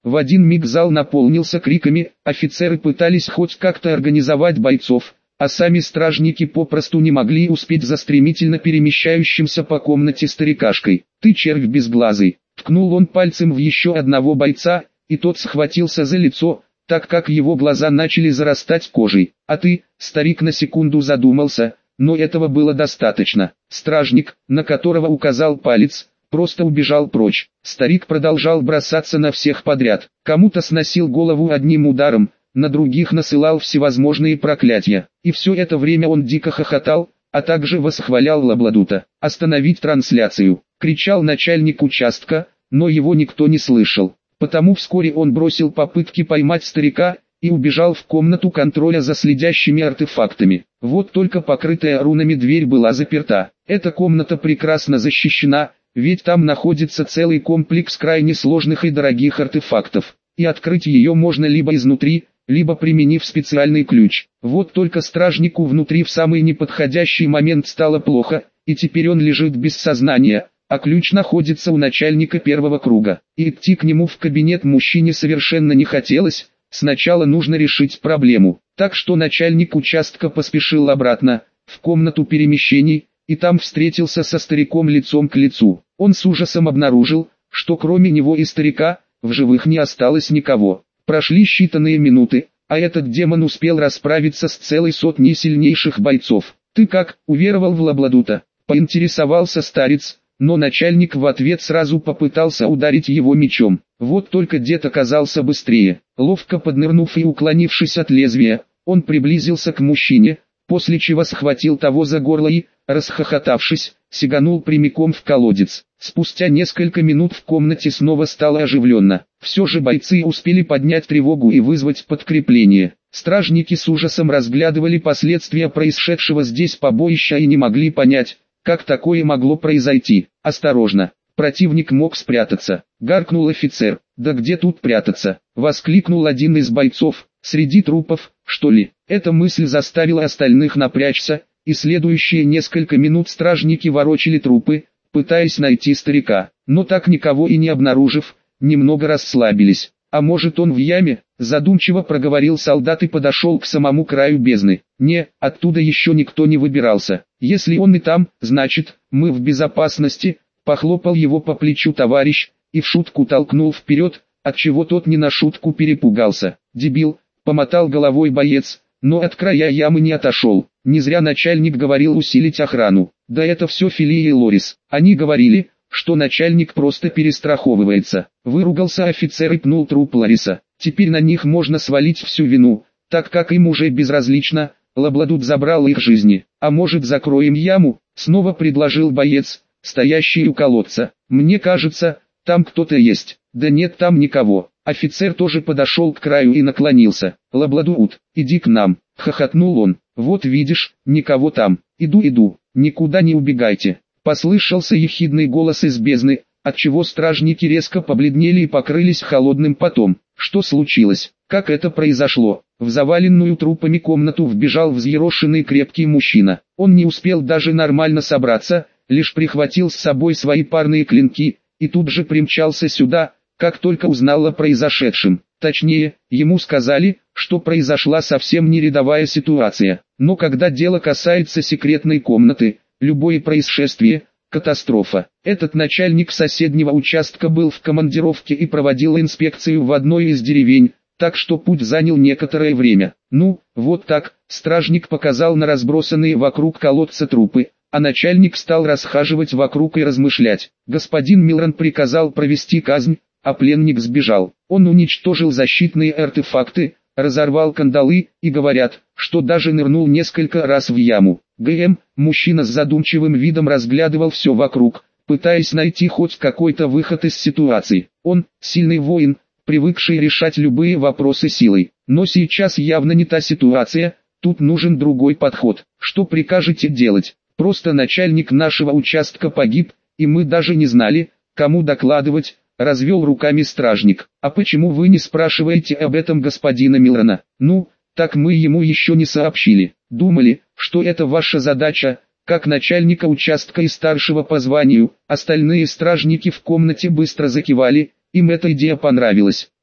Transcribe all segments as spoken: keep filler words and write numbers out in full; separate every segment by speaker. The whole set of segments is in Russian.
Speaker 1: В один миг зал наполнился криками, офицеры пытались хоть как-то организовать бойцов, а сами стражники попросту не могли успеть за стремительно перемещающимся по комнате старикашкой. «Ты червь безглазый!» — ткнул он пальцем в еще одного бойца, и тот схватился за лицо, так как его глаза начали зарастать кожей. «А ты?» — старик на секунду задумался, но этого было достаточно. Стражник, на которого указал палец, просто убежал прочь. Старик продолжал бросаться на всех подряд. Кому-то сносил голову одним ударом, на других насылал всевозможные проклятия. И все это время он дико хохотал, а также восхвалял Лабладута. «Остановить трансляцию!» — кричал начальник участка, но его никто не слышал. Потому вскоре он бросил попытки поймать старика и убежал в комнату контроля за следящими артефактами. Вот только покрытая рунами дверь была заперта. Эта комната прекрасно защищена, ведь там находится целый комплекс крайне сложных и дорогих артефактов. И открыть ее можно либо изнутри, либо применив специальный ключ. Вот только стражнику внутри в самый неподходящий момент стало плохо, и теперь он лежит без сознания, а ключ находится у начальника первого круга. И идти к нему в кабинет мужчине совершенно не хотелось, сначала нужно решить проблему. Так что начальник участка поспешил обратно, в комнату перемещений, и там встретился со стариком лицом к лицу. Он с ужасом обнаружил, что кроме него и старика, в живых не осталось никого. Прошли считанные минуты, а этот демон успел расправиться с целой сотней сильнейших бойцов. «Ты как, уверовал в Лабладута?» — поинтересовался старец, но начальник в ответ сразу попытался ударить его мечом. Вот только дед оказался быстрее. Ловко поднырнув и уклонившись от лезвия, он приблизился к мужчине, после чего схватил того за горло и, расхохотавшись, сиганул прямиком в колодец. Спустя несколько минут в комнате снова стало оживленно. Все же бойцы успели поднять тревогу и вызвать подкрепление. Стражники с ужасом разглядывали последствия происшедшего здесь побоища и не могли понять, как такое могло произойти. «Осторожно! Противник мог спрятаться!» — гаркнул офицер. «Да где тут прятаться?» — воскликнул один из бойцов. «Среди трупов, что ли?» Эта мысль заставила остальных напрячься, и следующие несколько минут стражники ворочали трупы, пытаясь найти старика. Но так никого и не обнаружив, немного расслабились. «А может он в яме?» — задумчиво проговорил солдат и подошел к самому краю бездны. «Не, оттуда еще никто не выбирался. Если он и там, значит, мы в безопасности», — похлопал его по плечу товарищ, и в шутку толкнул вперед, отчего тот не на шутку перепугался. «Дебил», — помотал головой боец, но от края ямы не отошел. Не зря начальник говорил усилить охрану. Да это все Филия и Лорис. Они говорили, что начальник просто перестраховывается. Выругался офицер и пнул труп Лариса. Теперь на них можно свалить всю вину, так как им уже безразлично, Лабладут забрал их жизни. «А может, закроем яму?» — снова предложил боец, стоящий у колодца. «Мне кажется, там кто-то есть». «Да нет там никого». Офицер тоже подошел к краю и наклонился. «Лабладут, иди к нам», — хохотнул он. «Вот видишь, никого там. Иду, иду, никуда не убегайте». Послышался ехидный голос из бездны, отчего стражники резко побледнели и покрылись холодным потом. Что случилось? Как это произошло? В заваленную трупами комнату вбежал взъерошенный крепкий мужчина. Он не успел даже нормально собраться, лишь прихватил с собой свои парные клинки, и тут же примчался сюда, как только узнал о произошедшем. Точнее, ему сказали, что произошла совсем не рядовая ситуация. Но когда дело касается секретной комнаты, любое происшествие – катастрофа. Этот начальник соседнего участка был в командировке и проводил инспекцию в одной из деревень, так что путь занял некоторое время. Ну, вот так, стражник показал на разбросанные вокруг колодца трупы, а начальник стал расхаживать вокруг и размышлять. Господин Милрон приказал провести казнь, а пленник сбежал. Он уничтожил защитные артефакты, разорвал кандалы, и говорят, что даже нырнул несколько раз в яму. ГМ, мужчина с задумчивым видом разглядывал все вокруг, пытаясь найти хоть какой-то выход из ситуации. Он, сильный воин, привыкший решать любые вопросы силой. Но сейчас явно не та ситуация, тут нужен другой подход. Что прикажете делать? Просто начальник нашего участка погиб, и мы даже не знали, кому докладывать, развел руками стражник. А почему вы не спрашиваете об этом господина Милрона? Ну, так мы ему еще не сообщили. Думали, что это ваша задача, как начальника участка и старшего по званию. Остальные стражники в комнате быстро закивали, им эта идея понравилась.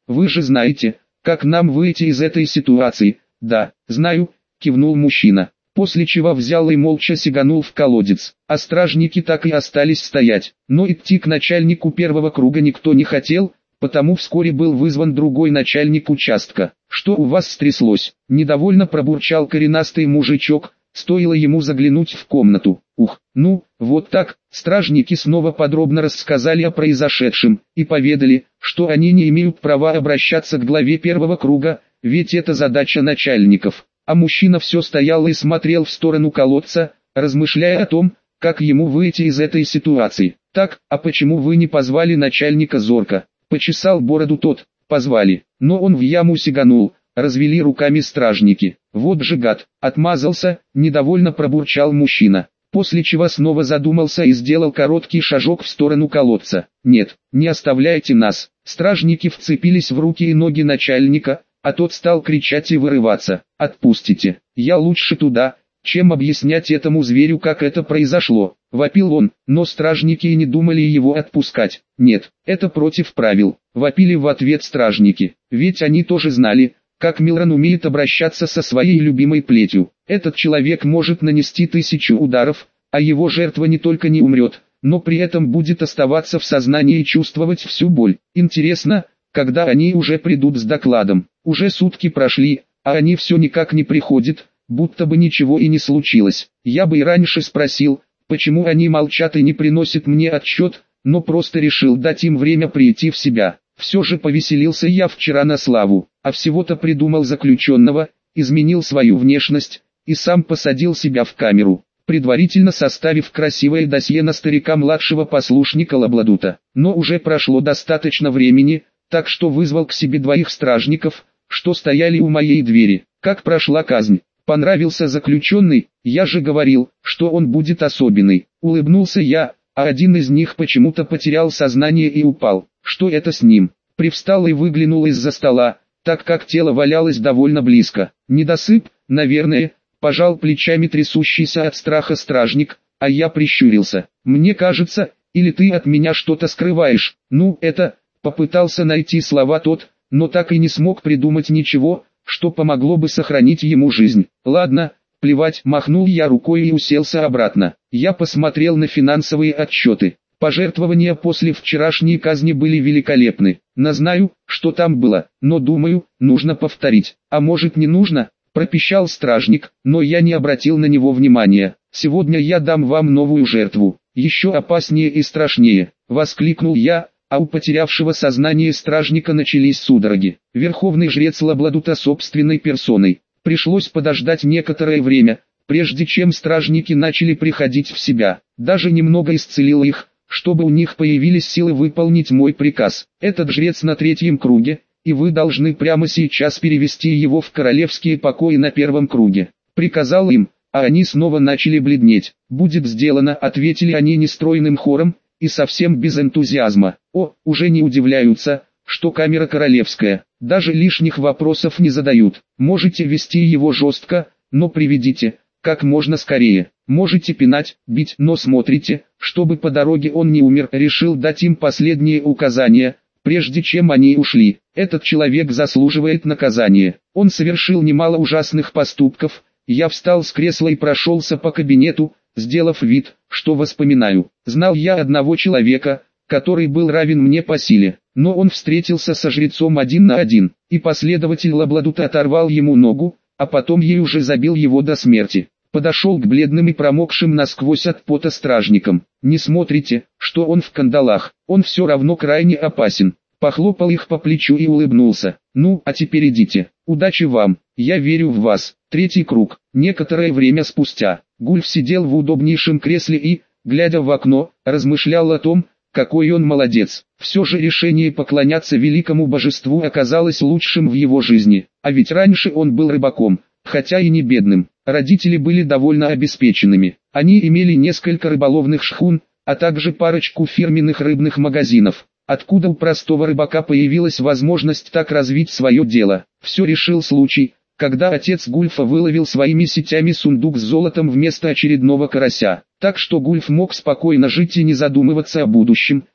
Speaker 1: Вы же знаете, как нам выйти из этой ситуации. Да, знаю, кивнул мужчина. После чего взял и молча сиганул в колодец, а стражники так и остались стоять. Но идти к начальнику первого круга никто не хотел, потому вскоре был вызван другой начальник участка. «Что у вас стряслось?» – недовольно пробурчал коренастый мужичок, стоило ему заглянуть в комнату. «Ух, ну, вот так». Стражники снова подробно рассказали о произошедшем, и поведали, что они не имеют права обращаться к главе первого круга, ведь это задача начальников. А мужчина все стоял и смотрел в сторону колодца, размышляя о том, как ему выйти из этой ситуации. «Так, а почему вы не позвали начальника зорко?» Почесал бороду тот. «Позвали, но он в яму сиганул», развели руками стражники. «Вот же гад, отмазался», недовольно пробурчал мужчина. После чего снова задумался и сделал короткий шажок в сторону колодца. «Нет, не оставляйте нас». Стражники вцепились в руки и ноги начальника, а тот стал кричать и вырываться. «Отпустите, я лучше туда, чем объяснять этому зверю, как это произошло», вопил он, но стражники и не думали его отпускать. «Нет, это против правил», вопили в ответ стражники, ведь они тоже знали, как Милрон умеет обращаться со своей любимой плетью. Этот человек может нанести тысячу ударов, а его жертва не только не умрет, но при этом будет оставаться в сознании и чувствовать всю боль. Интересно, когда они уже придут с докладом? Уже сутки прошли, а они все никак не приходят, будто бы ничего и не случилось. Я бы и раньше спросил, почему они молчат и не приносят мне отчет, но просто решил дать им время прийти в себя. Все же повеселился я вчера на славу, а всего-то придумал заключенного, изменил свою внешность, и сам посадил себя в камеру, предварительно составив красивое досье на старика младшего послушника Лабладута. Но уже прошло достаточно времени, так что вызвал к себе двоих стражников, что стояли у моей двери. «Как прошла казнь? Понравился заключенный? Я же говорил, что он будет особенный», улыбнулся я, а один из них почему-то потерял сознание и упал. «Что это с ним?» Привстал и выглянул из-за стола, так как тело валялось довольно близко. «Недосып, наверное», пожал плечами трясущийся от страха стражник, а я прищурился. «Мне кажется, или ты от меня что-то скрываешь?» «Ну, это...» Попытался найти слова тот, но так и не смог придумать ничего, что помогло бы сохранить ему жизнь. «Ладно, плевать», махнул я рукой и уселся обратно. Я посмотрел на финансовые отчеты. Пожертвования после вчерашней казни были великолепны. Не знаю, что там было, но думаю, нужно повторить. «А может, не нужно?» пропищал стражник, но я не обратил на него внимания. «Сегодня я дам вам новую жертву, еще опаснее и страшнее», воскликнул я, а у потерявшего сознание стражника начались судороги. Верховный жрец Лабладута собственной персоной. Пришлось подождать некоторое время, прежде чем стражники начали приходить в себя. Даже немного исцелил их, чтобы у них появились силы выполнить мой приказ. «Этот жрец на третьем круге, и вы должны прямо сейчас перевести его в королевские покои на первом круге», приказал им, а они снова начали бледнеть. «Будет сделано», ответили они нестройным хором, и совсем без энтузиазма. О, уже не удивляются, что камера королевская, даже лишних вопросов не задают. Можете вести его жестко, но приведите, как можно скорее. Можете пинать, бить, но смотрите, чтобы по дороге он не умер. Решил дать им последние указания, прежде чем они ушли. Этот человек заслуживает наказания. Он совершил немало ужасных поступков. Я встал с кресла и прошелся по кабинету, сделав вид, что вспоминаю. Знал я одного человека, который был равен мне по силе, но он встретился со жрецом один на один, и последователь Лабладута оторвал ему ногу, а потом ей уже забил его до смерти. Подошел к бледным и промокшим насквозь от пота стражникам. «Не смотрите, что он в кандалах, он все равно крайне опасен». Похлопал их по плечу и улыбнулся. «Ну, а теперь идите. Удачи вам, я верю в вас». Третий круг. Некоторое время спустя, Гульф сидел в удобнейшем кресле и, глядя в окно, размышлял о том, какой он молодец. Все же решение поклоняться великому божеству оказалось лучшим в его жизни. А ведь раньше он был рыбаком, хотя и не бедным. Родители были довольно обеспеченными. Они имели несколько рыболовных шхун, а также парочку фирменных рыбных магазинов. Откуда у простого рыбака появилась возможность так развить свое дело? Все решил случай, когда отец Гульфа выловил своими сетями сундук с золотом вместо очередного карася. Так что Гульф мог спокойно жить и не задумываться о будущем,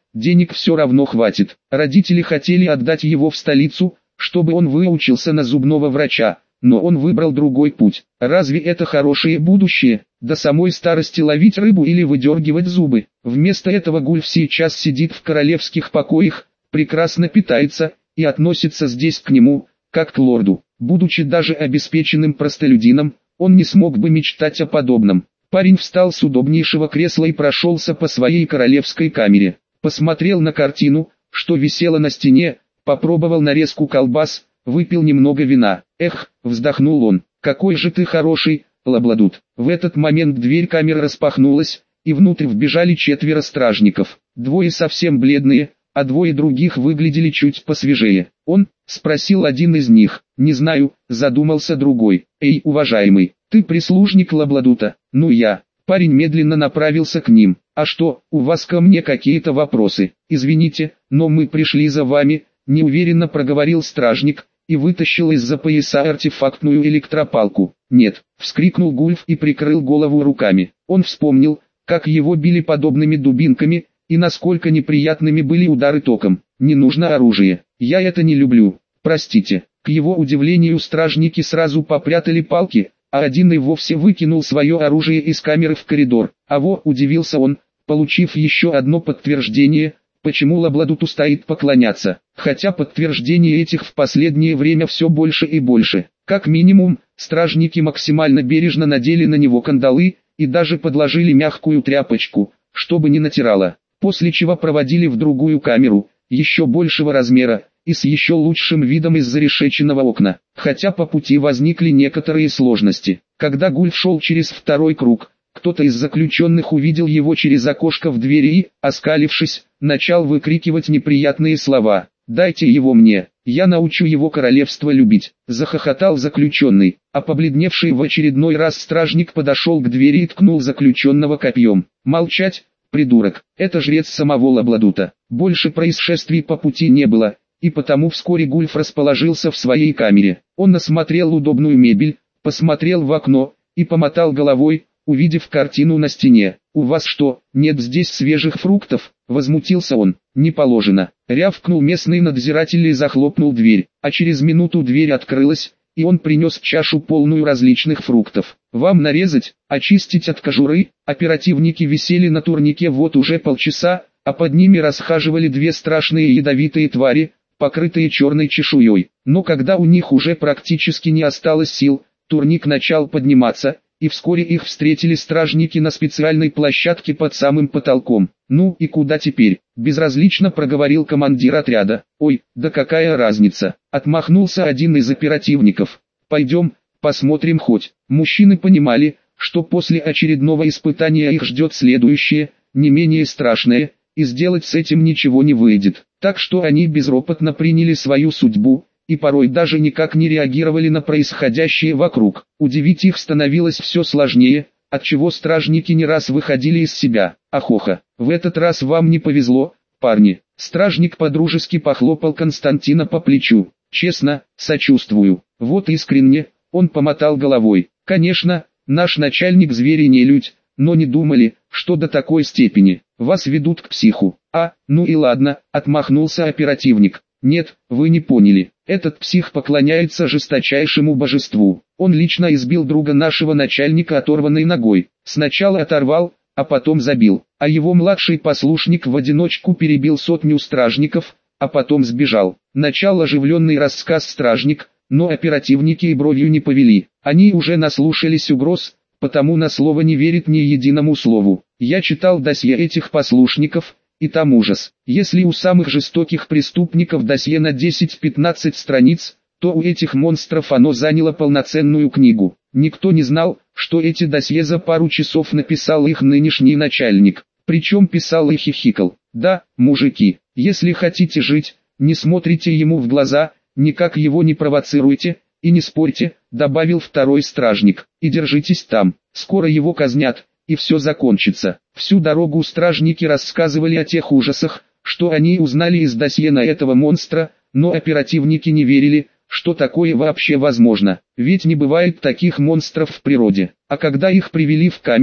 Speaker 1: денег все равно хватит. Родители хотели отдать его в столицу, чтобы он выучился на зубного врача, но он выбрал другой путь. Разве это хорошее будущее, до самой старости ловить рыбу или выдергивать зубы? Вместо этого Гульф сейчас сидит в королевских покоях, прекрасно питается, и относится здесь к нему, как к лорду. Будучи даже обеспеченным простолюдином, он не смог бы мечтать о подобном. Парень встал с удобнейшего кресла и прошелся по своей королевской камере. Посмотрел на картину, что висела на стене, попробовал нарезку колбас, выпил немного вина. Эх, вздохнул он, какой же ты хороший, Лабладут. В этот момент дверь камеры распахнулась, и внутрь вбежали четверо стражников. Двое совсем бледные, а двое других выглядели чуть посвежее. Он, спросил один из них. Не знаю, задумался другой. Эй, уважаемый, ты прислужник Лабладута? Ну я. Парень медленно направился к ним. А что, у вас ко мне какие-то вопросы? Извините, но мы пришли за вами, неуверенно проговорил стражник, и вытащил из-за пояса артефактную электропалку. Нет, вскрикнул Гульф и прикрыл голову руками. Он вспомнил, как его били подобными дубинками, и насколько неприятными были удары током. Не нужно оружие, я это не люблю, простите. К его удивлению стражники сразу попрятали палки, а один и вовсе выкинул свое оружие из камеры в коридор. А во, удивился он, получив еще одно подтверждение, почему Лабладуту стоит поклоняться. Хотя подтверждений этих в последнее время все больше и больше. Как минимум, стражники максимально бережно надели на него кандалы, и даже подложили мягкую тряпочку, чтобы не натирало. После чего проводили в другую камеру, еще большего размера, и с еще лучшим видом из зарешеченного окна. Хотя по пути возникли некоторые сложности. Когда Гульф шел через второй круг, кто-то из заключенных увидел его через окошко в двери и, оскалившись, начал выкрикивать неприятные слова. «Дайте его мне, я научу его королевство любить», — захохотал заключенный, а побледневший в очередной раз стражник подошел к двери и ткнул заключенного копьем. «Молчать, придурок, это жрец самого Лабладута». Больше происшествий по пути не было, и потому вскоре Гульф расположился в своей камере. Он осмотрел удобную мебель, посмотрел в окно, и помотал головой, увидев картину на стене. «У вас что, нет здесь свежих фруктов?» — возмутился он. «Не положено», — рявкнул местный надзиратель и захлопнул дверь, а через минуту дверь открылась, и он принес чашу полную различных фруктов. «Вам нарезать, очистить от кожуры?» Оперативники висели на турнике вот уже полчаса, а под ними расхаживали две страшные ядовитые твари, покрытые черной чешуей. Но когда у них уже практически не осталось сил, турник начал подниматься, и вскоре их встретили стражники на специальной площадке под самым потолком. «Ну и куда теперь?» – безразлично проговорил командир отряда. «Ой, да какая разница?» – отмахнулся один из оперативников. «Пойдем, посмотрим хоть». Мужчины понимали, что после очередного испытания их ждет следующее, не менее страшное, и сделать с этим ничего не выйдет. Так что они безропотно приняли свою судьбу, и порой даже никак не реагировали на происходящее вокруг. Удивить их становилось все сложнее, отчего стражники не раз выходили из себя. «Ахоха, в этот раз вам не повезло, парни». Стражник подружески похлопал Константина по плечу. «Честно, сочувствую». Вот искренне, он помотал головой. «Конечно, наш начальник зверь и нелюдь, но не думали, что до такой степени. Вас ведут к психу». «А, ну и ладно», — отмахнулся оперативник. «Нет, вы не поняли. Этот псих поклоняется жесточайшему божеству. Он лично избил друга нашего начальника оторванной ногой. Сначала оторвал, а потом забил. А его младший послушник в одиночку перебил сотню стражников, а потом сбежал». Начал оживленный рассказ стражник, но оперативники и бровью не повели. Они уже наслушались угроз, потому на слово не верит ни единому слову. Я читал досье этих послушников, и там ужас. Если у самых жестоких преступников досье на десять-пятнадцать страниц, то у этих монстров оно заняло полноценную книгу. Никто не знал, что эти досье за пару часов написал их нынешний начальник. Причем писал и хихикал. Да, мужики, если хотите жить, не смотрите ему в глаза, никак его не провоцируйте, и не спорьте, добавил второй стражник. И держитесь там, скоро его казнят, и все закончится. Всю дорогу стражники рассказывали о тех ужасах, что они узнали из досье на этого монстра, но оперативники не верили, что такое вообще возможно. Ведь не бывает таких монстров в природе. А когда их привели в камеру,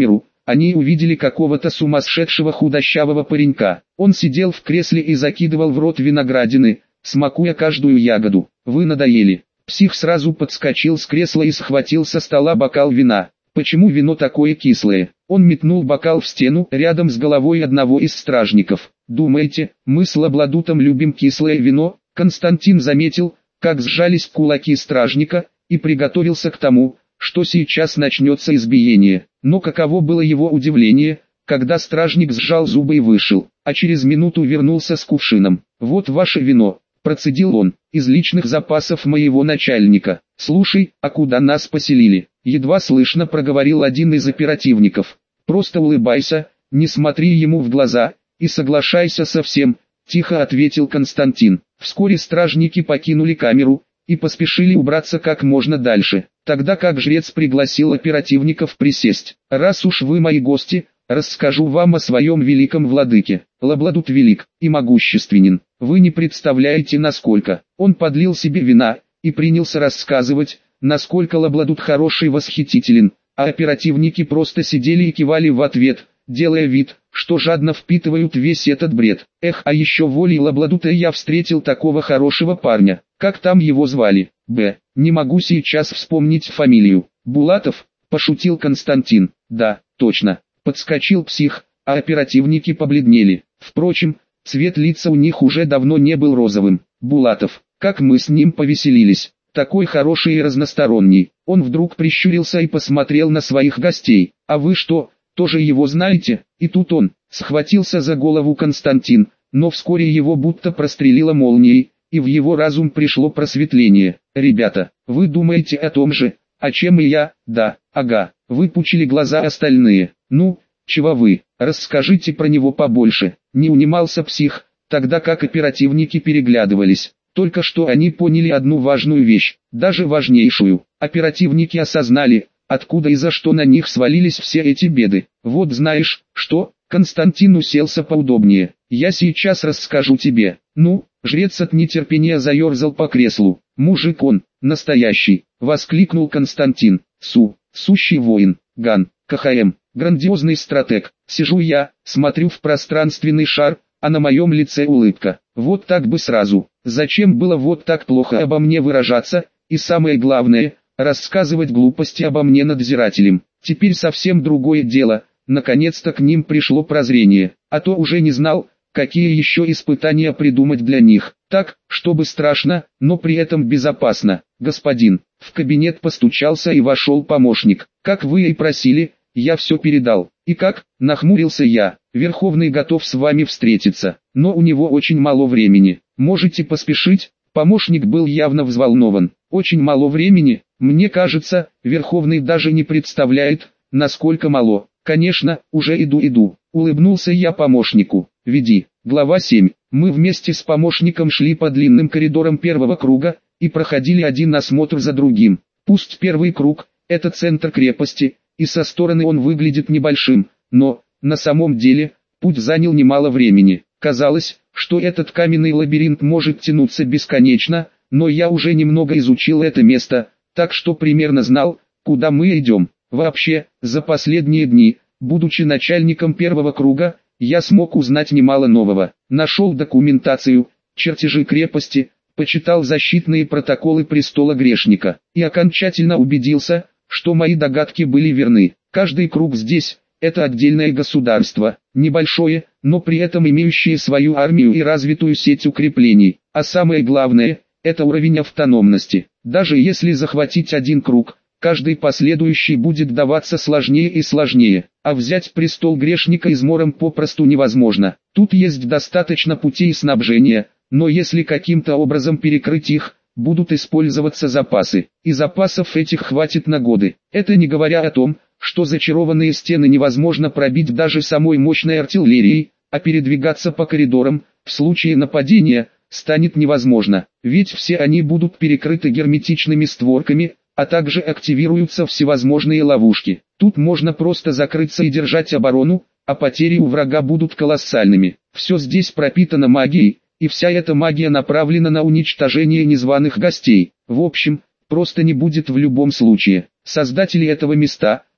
Speaker 1: они увидели какого-то сумасшедшего худощавого паренька. Он сидел в кресле и закидывал в рот виноградины, смакуя каждую ягоду. «Вы надоели». Псих сразу подскочил с кресла и схватил со стола бокал вина. «Почему вино такое кислое?» Он метнул бокал в стену рядом с головой одного из стражников. «Думаете, мы с Лабладутом любим кислое вино?» Константин заметил, как сжались кулаки стражника, и приготовился к тому, что сейчас начнется избиение. Но каково было его удивление, когда стражник сжал зубы и вышел, а через минуту вернулся с кувшином. «Вот ваше вино», – процедил он, – «из личных запасов моего начальника». «Слушай, а куда нас поселили?» – едва слышно проговорил один из оперативников. «Просто улыбайся, не смотри ему в глаза, и соглашайся со всем», – тихо ответил Константин. Вскоре стражники покинули камеру и поспешили убраться как можно дальше. Тогда как жрец пригласил оперативников присесть. «Раз уж вы мои гости, расскажу вам о своем великом владыке. Лабладут велик и могущественен. Вы не представляете насколько». Он подлил себе вина и принялся рассказывать, насколько Лабладут хороший и восхитителен, а оперативники просто сидели и кивали в ответ, делая вид, что жадно впитывают весь этот бред. Эх, а еще волей Лабладута я встретил такого хорошего парня. Как там его звали? Б. Не могу сейчас вспомнить фамилию. Булатов? Пошутил Константин. Да, точно. Подскочил псих, а оперативники побледнели. Впрочем, цвет лица у них уже давно не был розовым. Булатов. Как мы с ним повеселились. Такой хороший и разносторонний. Он вдруг прищурился и посмотрел на своих гостей. А вы что, тоже его знаете? И тут он схватился за голову Константин, но вскоре его будто прострелило молнией, и в его разум пришло просветление. «Ребята, вы думаете о том же, о чем и я?» «Да, ага», выпучили глаза остальные. «Ну, чего вы, расскажите про него побольше», не унимался псих, тогда как оперативники переглядывались. Только что они поняли одну важную вещь, даже важнейшую. Оперативники осознали, откуда и за что на них свалились все эти беды. «Вот знаешь, что?» Константин уселся поудобнее. «Я сейчас расскажу тебе». «Ну?» Жрец от нетерпения заерзал по креслу. «Мужик он, настоящий!» — воскликнул Константин. «Су, сущий воин, Ган, КХМ, грандиозный стратег. Сижу я, смотрю в пространственный шар, а на моем лице улыбка. Вот так бы сразу. Зачем было вот так плохо обо мне выражаться, и самое главное, рассказывать глупости обо мне надзирателям? Теперь совсем другое дело, наконец-то к ним пришло прозрение, а то уже не знал, какие еще испытания придумать для них, так, чтобы страшно, но при этом безопасно. Господин, в кабинет постучался и вошел помощник. Как вы и просили, я все передал. И как, нахмурился я, Верховный готов с вами встретиться, но у него очень мало времени. Можете поспешить? Помощник был явно взволнован. Очень мало времени, мне кажется, Верховный даже не представляет, насколько мало. Конечно, уже иду иду, улыбнулся я помощнику. Веди. Глава семь. Мы вместе с помощником шли по длинным коридорам первого круга, и проходили один осмотр за другим. Пусть первый круг – это центр крепости, и со стороны он выглядит небольшим, но, на самом деле, путь занял немало времени. Казалось, что этот каменный лабиринт может тянуться бесконечно, но я уже немного изучил это место, так что примерно знал, куда мы идем. Вообще, за последние дни, будучи начальником первого круга, я смог узнать немало нового. Нашел документацию, чертежи крепости, почитал защитные протоколы престола грешника и окончательно убедился, что мои догадки были верны. Каждый круг здесь – это отдельное государство, небольшое, но при этом имеющее свою армию и развитую сеть укреплений. А самое главное – это уровень автономности. Даже если захватить один круг, каждый последующий будет даваться сложнее и сложнее, а взять престол грешника измором попросту невозможно. Тут есть достаточно путей снабжения, но если каким-то образом перекрыть их, будут использоваться запасы, и запасов этих хватит на годы. Это не говоря о том, что зачарованные стены невозможно пробить даже самой мощной артиллерией, а передвигаться по коридорам, в случае нападения, станет невозможно, ведь все они будут перекрыты герметичными створками, а также активируются всевозможные ловушки. Тут можно просто закрыться и держать оборону, а потери у врага будут колоссальными. Все здесь пропитано магией, и вся эта магия направлена на уничтожение незваных гостей. В общем, просто не будет в любом случае. Создатели этого места,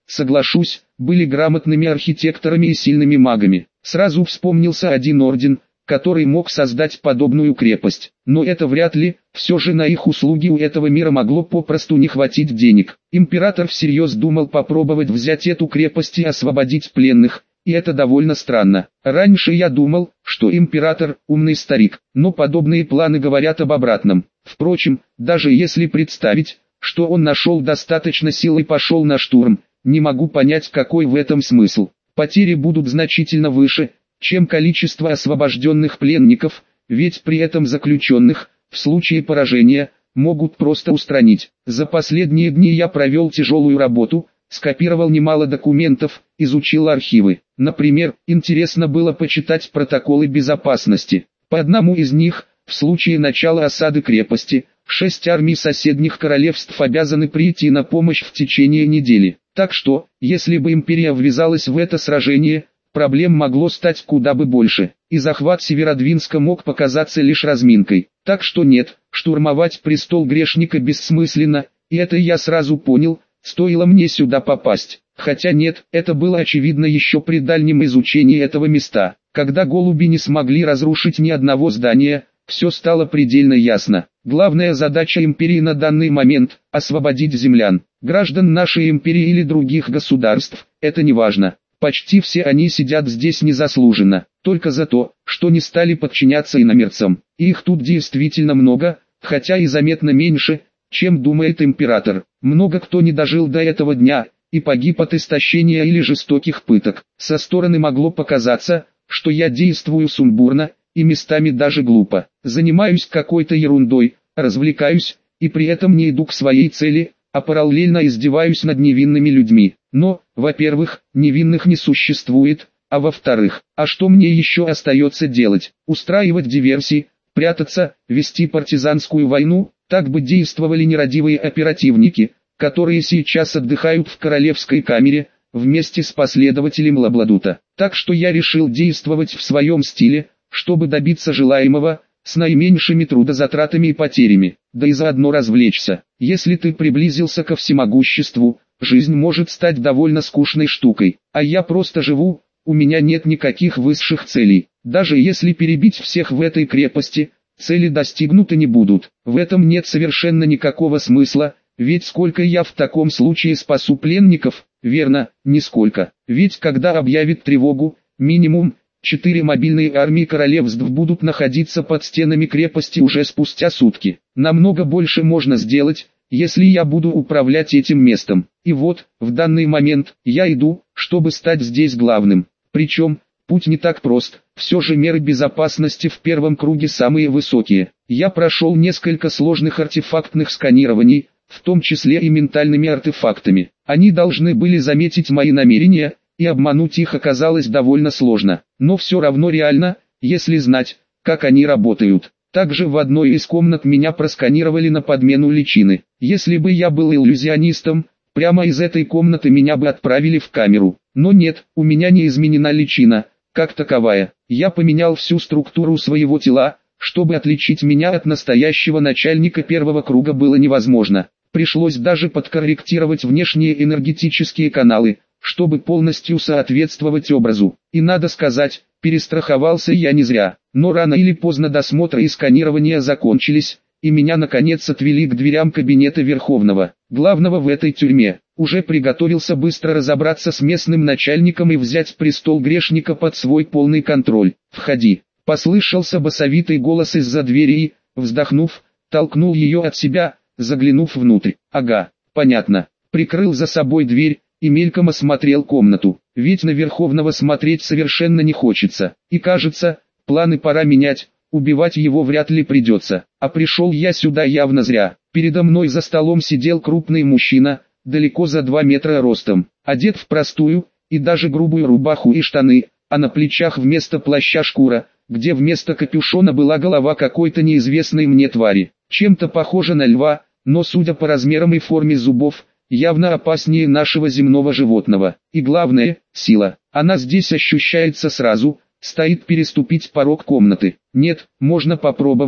Speaker 1: соглашусь, были грамотными архитекторами и сильными магами. Сразу вспомнился один орден, который мог создать подобную крепость. Но это вряд ли, все же на их услуги у этого мира могло попросту не хватить денег. Император всерьез думал попробовать взять эту крепость и освободить пленных, и это довольно странно. Раньше я думал, что император – умный старик, но подобные планы говорят об обратном. Впрочем, даже если представить, что он нашел достаточно сил и пошел на штурм, не могу понять, какой в этом смысл. Потери будут значительно выше, чем количество освобожденных пленников, ведь при этом заключенных, в случае поражения, могут просто устранить. За последние дни я провел тяжелую работу, скопировал немало документов, изучил архивы. Например, интересно было почитать протоколы безопасности. По одному из них, в случае начала осады крепости, шесть армий соседних королевств обязаны прийти на помощь в течение недели. Так что, если бы империя ввязалась в это сражение, проблем могло стать куда бы больше, и захват Северодвинска мог показаться лишь разминкой. Так что нет, штурмовать престол грешника бессмысленно, и это я сразу понял, стоило мне сюда попасть. Хотя нет, это было очевидно еще при дальнем изучении этого места. Когда голуби не смогли разрушить ни одного здания, все стало предельно ясно. Главная задача империи на данный момент – освободить землян. Граждан нашей империи или других государств, это не важно. Почти все они сидят здесь незаслуженно, только за то, что не стали подчиняться иномерцам. И их тут действительно много, хотя и заметно меньше, чем думает император. Много кто не дожил до этого дня, и погиб от истощения или жестоких пыток. Со стороны могло показаться, что я действую сумбурно, и местами даже глупо. Занимаюсь какой-то ерундой, развлекаюсь, и при этом не иду к своей цели, а параллельно издеваюсь над невинными людьми. Но, во-первых, невинных не существует, а во-вторых, а что мне еще остается делать? Устраивать диверсии, прятаться, вести партизанскую войну? Так бы действовали нерадивые оперативники, которые сейчас отдыхают в королевской камере, вместе с последователем Лабладута. Так что я решил действовать в своем стиле, чтобы добиться желаемого, с наименьшими трудозатратами и потерями, да и заодно развлечься. Если ты приблизился ко всемогуществу, жизнь может стать довольно скучной штукой, а я просто живу, у меня нет никаких высших целей. Даже если перебить всех в этой крепости, цели достигнуты не будут. В этом нет совершенно никакого смысла, ведь сколько я в таком случае спасу пленников? Верно, нисколько. Ведь когда объявит тревогу, минимум, четыре мобильные армии королевств будут находиться под стенами крепости уже спустя сутки. Намного больше можно сделать, если я буду управлять этим местом. И вот, в данный момент, я иду, чтобы стать здесь главным. Причем, путь не так прост, все же меры безопасности в первом круге самые высокие. Я прошел несколько сложных артефактных сканирований, в том числе и ментальными артефактами. Они должны были заметить мои намерения, и обмануть их оказалось довольно сложно. Но все равно реально, если знать, как они работают. Также в одной из комнат меня просканировали на подмену личины. Если бы я был иллюзионистом, прямо из этой комнаты меня бы отправили в камеру. Но нет, у меня не изменена личина, как таковая. Я поменял всю структуру своего тела, чтобы отличить меня от настоящего начальника первого круга было невозможно. Пришлось даже подкорректировать внешние энергетические каналы, чтобы полностью соответствовать образу. И надо сказать, перестраховался я не зря. Но рано или поздно досмотр и сканирование закончились, и меня наконец отвели к дверям кабинета Верховного, главного в этой тюрьме. Уже приготовился быстро разобраться с местным начальником и взять престол грешника под свой полный контроль. «Входи», — послышался басовитый голос из-за двери и, вздохнув, толкнул ее от себя, заглянув внутрь. «Ага, понятно». Прикрыл за собой дверь и мельком осмотрел комнату, ведь на Верховного смотреть совершенно не хочется. И кажется, планы пора менять, убивать его вряд ли придется. А пришел я сюда явно зря. Передо мной за столом сидел крупный мужчина, далеко за два метра ростом, одет в простую, и даже грубую рубаху и штаны, а на плечах вместо плаща шкура, где вместо капюшона была голова какой-то неизвестной мне твари. Чем-то похожа на льва, но судя по размерам и форме зубов, явно опаснее нашего земного животного. И главное, сила. Она здесь ощущается сразу, стоит переступить порог комнаты. Нет, можно попробовать,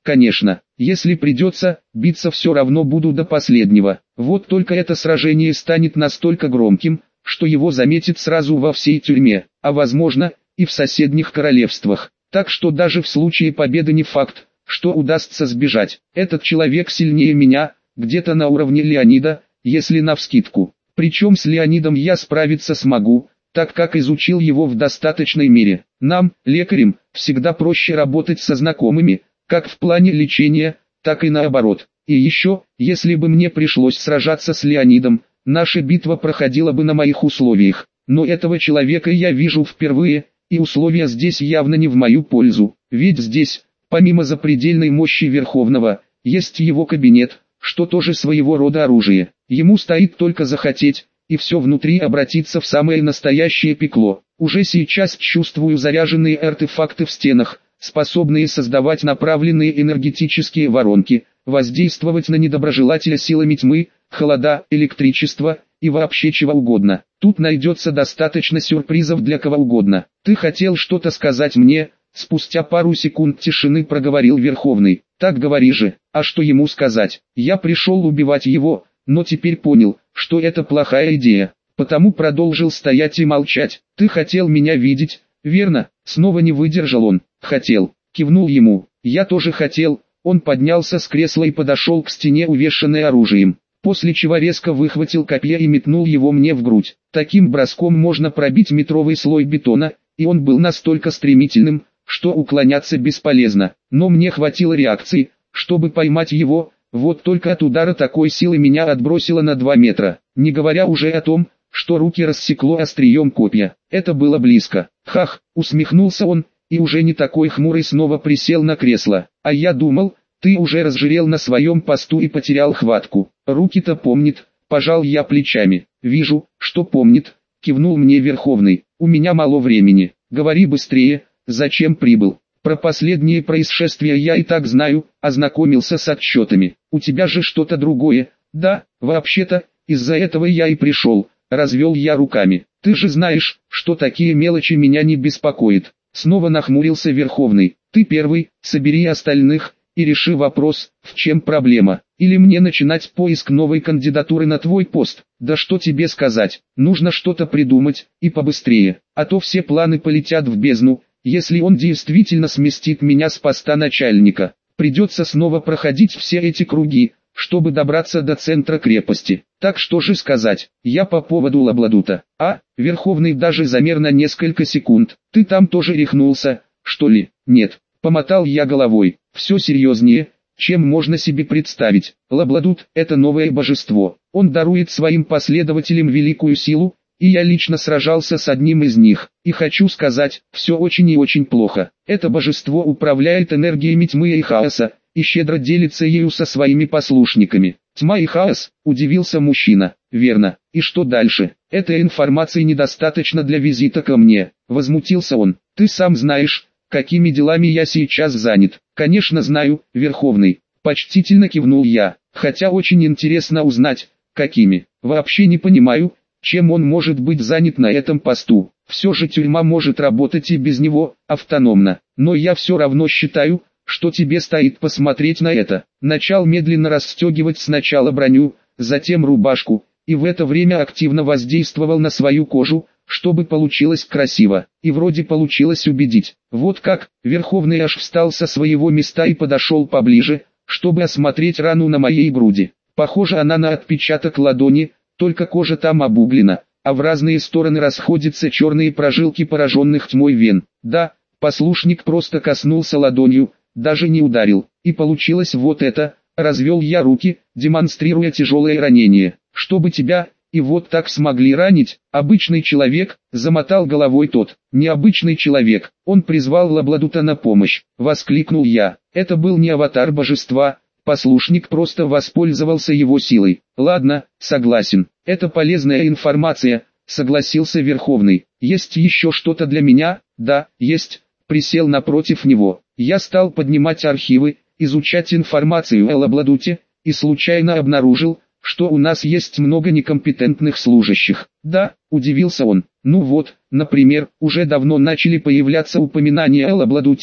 Speaker 1: конечно, если придется, биться все равно буду до последнего. Вот только это сражение станет настолько громким, что его заметят сразу во всей тюрьме, а возможно, и в соседних королевствах. Так что даже в случае победы не факт, что удастся сбежать. Этот человек сильнее меня, где-то на уровне Леонида, если навскидку. Причем с Леонидом я справиться смогу, так как изучил его в достаточной мере. Нам, лекарям, всегда проще работать со знакомыми, как в плане лечения, так и наоборот. И еще, если бы мне пришлось сражаться с Леонидом, наша битва проходила бы на моих условиях. Но этого человека я вижу впервые, и условия здесь явно не в мою пользу. Ведь здесь, помимо запредельной мощи Верховного, есть его кабинет, что тоже своего рода оружие. Ему стоит только захотеть, и все внутри обратится в самое настоящее пекло. Уже сейчас чувствую заряженные артефакты в стенах, способные создавать направленные энергетические воронки, воздействовать на недоброжелателя силами тьмы, холода, электричества и вообще чего угодно. Тут найдется достаточно сюрпризов для кого угодно. Ты хотел что-то сказать мне? Спустя пару секунд тишины проговорил Верховный. Так говори же, а что ему сказать? Я пришел убивать его, но теперь понял, что это плохая идея. Потому продолжил стоять и молчать. Ты хотел меня видеть, верно? Снова не выдержал он. Хотел. Кивнул ему. Я тоже хотел. Он поднялся с кресла и подошел к стене, увешанной оружием. После чего резко выхватил копье и метнул его мне в грудь. Таким броском можно пробить метровый слой бетона, и он был настолько стремительным, что уклоняться бесполезно. Но мне хватило реакции, чтобы поймать его, вот только от удара такой силы меня отбросило на два метра. Не говоря уже о том, что руки рассекло острием копья. Это было близко. Хах, усмехнулся он, и уже не такой хмурый снова присел на кресло. А я думал, ты уже разжирел на своем посту и потерял хватку. Руки-то помнит, пожал я плечами. Вижу, что помнит, кивнул мне Верховный. У меня мало времени. Говори быстрее, зачем прибыл? Про последние происшествия я и так знаю, ознакомился с отчетами. У тебя же что-то другое. Да, вообще-то, из-за этого я и пришел. Развел я руками. Ты же знаешь, что такие мелочи меня не беспокоят. Снова нахмурился Верховный. Ты первый, собери остальных, и реши вопрос, в чем проблема. Или мне начинать поиск новой кандидатуры на твой пост. Да что тебе сказать, нужно что-то придумать, и побыстрее. А то все планы полетят в бездну, если он действительно сместит меня с поста начальника. Придется снова проходить все эти круги, чтобы добраться до центра крепости. Так что же сказать, я по поводу Лабладута. А, Верховный даже замер на несколько секунд. Ты там тоже рехнулся, что ли? Нет, помотал я головой. Все серьезнее, чем можно себе представить. Лабладут – это новое божество. Он дарует своим последователям великую силу, и я лично сражался с одним из них. И хочу сказать, все очень и очень плохо. Это божество управляет энергиями тьмы и хаоса, и щедро делится ею со своими послушниками. Тьма и хаос, удивился мужчина. Верно. И что дальше? Этой информации недостаточно для визита ко мне. Возмутился он. Ты сам знаешь, какими делами я сейчас занят. Конечно знаю, Верховный. Почтительно кивнул я. Хотя очень интересно узнать, какими. Вообще не понимаю, чем он может быть занят на этом посту. Все же тюрьма может работать и без него, автономно. Но я все равно считаю, что тебе стоит посмотреть на это. Начал медленно расстегивать сначала броню, затем рубашку, и в это время активно воздействовал на свою кожу, чтобы получилось красиво. И вроде получилось убедить. Вот как, Верховный аж встал со своего места и подошел поближе, чтобы осмотреть рану на моей груди. Похоже она на отпечаток ладони, только кожа там обуглена, а в разные стороны расходятся черные прожилки пораженных тьмой вен. Да, послушник просто коснулся ладонью, даже не ударил, и получилось вот это. Развел я руки, демонстрируя тяжелое ранение. Чтобы тебя, и вот так смогли ранить, обычный человек, замотал головой тот. Необычный человек, он призвал Лабладута на помощь, воскликнул я. Это был не аватар божества, послушник просто воспользовался его силой. Ладно, согласен, это полезная информация, согласился Верховный. Есть еще что-то для меня? Да, есть. Присел напротив него. Я стал поднимать архивы, изучать информацию о Лабладуте, и случайно обнаружил, что у нас есть много некомпетентных служащих. Да, удивился он. Ну вот, например, уже давно начали появляться упоминания о Лабладуте,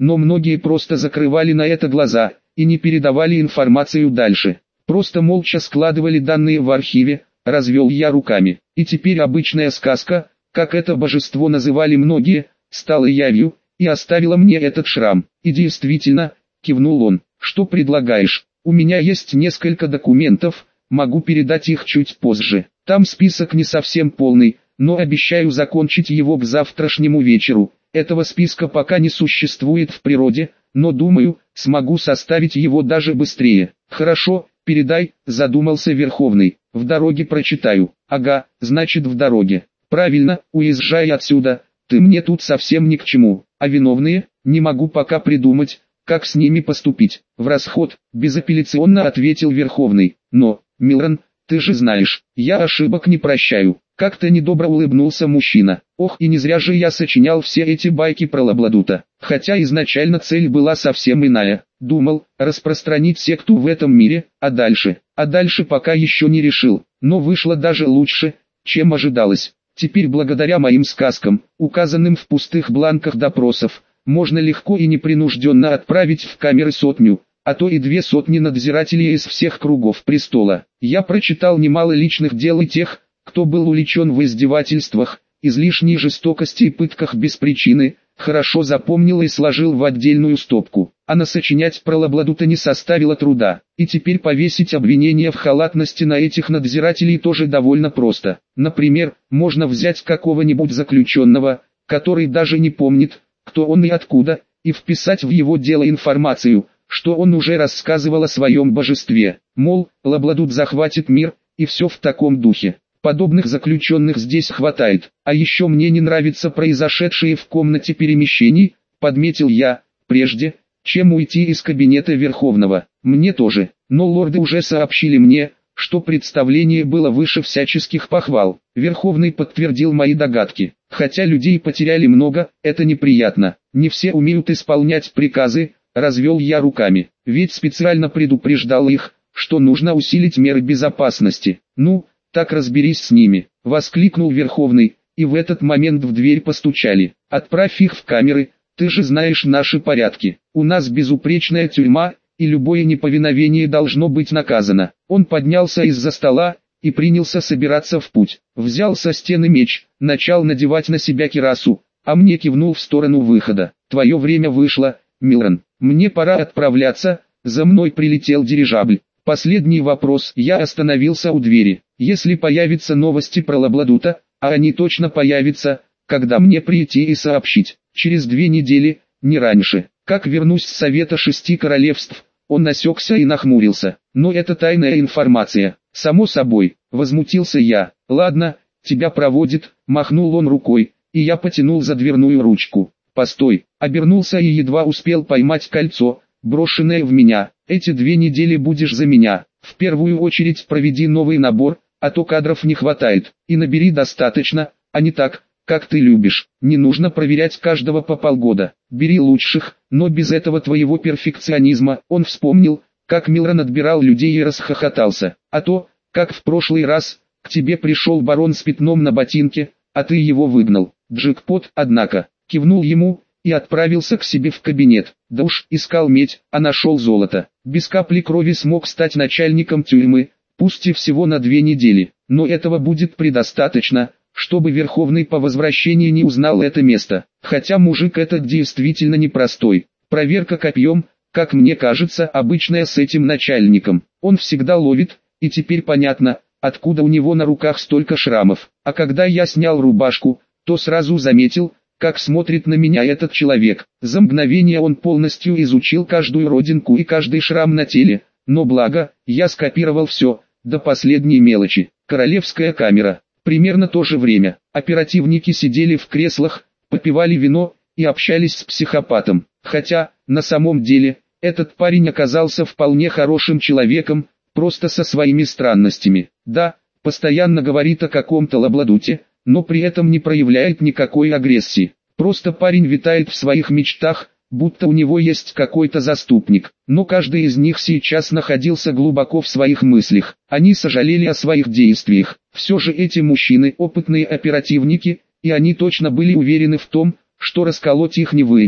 Speaker 1: но многие просто закрывали на это глаза и не передавали информацию дальше. Просто молча складывали данные в архиве, развел я руками. И теперь обычная сказка, как это божество называли многие, стала явью и оставила мне этот шрам. И действительно, кивнул он, что предлагаешь? У меня есть несколько документов, могу передать их чуть позже. Там список не совсем полный, но обещаю закончить его к завтрашнему вечеру. Этого списка пока не существует в природе, но думаю, смогу составить его даже быстрее. Хорошо, передай, задумался Верховный. В дороге прочитаю. Ага, значит в дороге. Правильно, уезжай отсюда, ты мне тут совсем ни к чему. А виновные, не могу пока придумать, как с ними поступить. В расход, безапелляционно ответил Верховный. Но, Милрон, ты же знаешь, я ошибок не прощаю. Как-то недобро улыбнулся мужчина. Ох, и не зря же я сочинял все эти байки про Лабладута. Хотя изначально цель была совсем иная. Думал, распространить секту в этом мире, а дальше? А дальше пока еще не решил. Но вышло даже лучше, чем ожидалось. Теперь благодаря моим сказкам, указанным в пустых бланках допросов, можно легко и непринужденно отправить в камеры сотню, а то и две сотни надзирателей из всех кругов престола. Я прочитал немало личных дел и тех, кто был увлечен в издевательствах, излишней жестокости и пытках без причины, хорошо запомнил и сложил в отдельную стопку. А насочинять про Лабладута не составило труда. И теперь повесить обвинение в халатности на этих надзирателей тоже довольно просто. Например, можно взять какого-нибудь заключенного, который даже не помнит, кто он и откуда, и вписать в его дело информацию, что он уже рассказывал о своем божестве. Мол, Лабладут захватит мир, и все в таком духе. Подобных заключенных здесь хватает. А еще мне не нравится произошедшие в комнате перемещений, подметил я, прежде, чем уйти из кабинета Верховного. Мне тоже, но лорды уже сообщили мне, что представление было выше всяческих похвал. Верховный подтвердил мои догадки. Хотя людей потеряли много, это неприятно. Не все умеют исполнять приказы, развел я руками. Ведь специально предупреждал их, что нужно усилить меры безопасности. Ну, так разберись с ними, воскликнул Верховный, и в этот момент в дверь постучали. Отправь их в камеры, ты же знаешь наши порядки. У нас безупречная тюрьма, и любое неповиновение должно быть наказано. Он поднялся из-за стола и принялся собираться в путь. Взял со стены меч, начал надевать на себя кирасу, а мне кивнул в сторону выхода. Твое время вышло, Милрон, мне пора отправляться, за мной прилетел дирижабль. Последний вопрос. Я остановился у двери. Если появятся новости про Лабладута, а они точно появятся, когда мне прийти и сообщить? Через две недели, не раньше. Как вернусь с Совета Шести Королевств? Он насекся и нахмурился. Но это тайная информация. Само собой, возмутился я. Ладно, тебя проводит, махнул он рукой, и я потянул за дверную ручку. Постой, обернулся и едва успел поймать кольцо, брошенное в меня. Эти две недели будешь за меня. В первую очередь проведи новый набор, а то кадров не хватает. И набери достаточно, а не так, как ты любишь. Не нужно проверять каждого по полгода. Бери лучших, но без этого твоего перфекционизма. Он вспомнил, как Милрон отбирал людей и расхохотался. А то, как в прошлый раз, к тебе пришел барон с пятном на ботинке, а ты его выгнал. Джекпот, однако, кивнул ему и отправился к себе в кабинет. Да уж, искал медь, а нашел золото. Без капли крови смог стать начальником тюрьмы, пусть и всего на две недели. Но этого будет предостаточно, чтобы Верховный по возвращении не узнал это место. Хотя мужик этот действительно непростой. Проверка копьем, как мне кажется, обычная с этим начальником. Он всегда ловит, и теперь понятно, откуда у него на руках столько шрамов. А когда я снял рубашку, то сразу заметил, как смотрит на меня этот человек. За мгновение он полностью изучил каждую родинку и каждый шрам на теле, но благо, я скопировал все, до последней мелочи. Королевская камера. Примерно то же время. Оперативники сидели в креслах, попивали вино и общались с психопатом. Хотя, на самом деле, этот парень оказался вполне хорошим человеком, просто со своими странностями. Да, постоянно говорит о каком-то Лабладуте, но при этом не проявляет никакой агрессии. Просто парень витает в своих мечтах, будто у него есть какой-то заступник. Но каждый из них сейчас находился глубоко в своих мыслях. Они сожалели о своих действиях. Все же эти мужчины опытные оперативники, и они точно были уверены в том, что расколоть их не выйдет.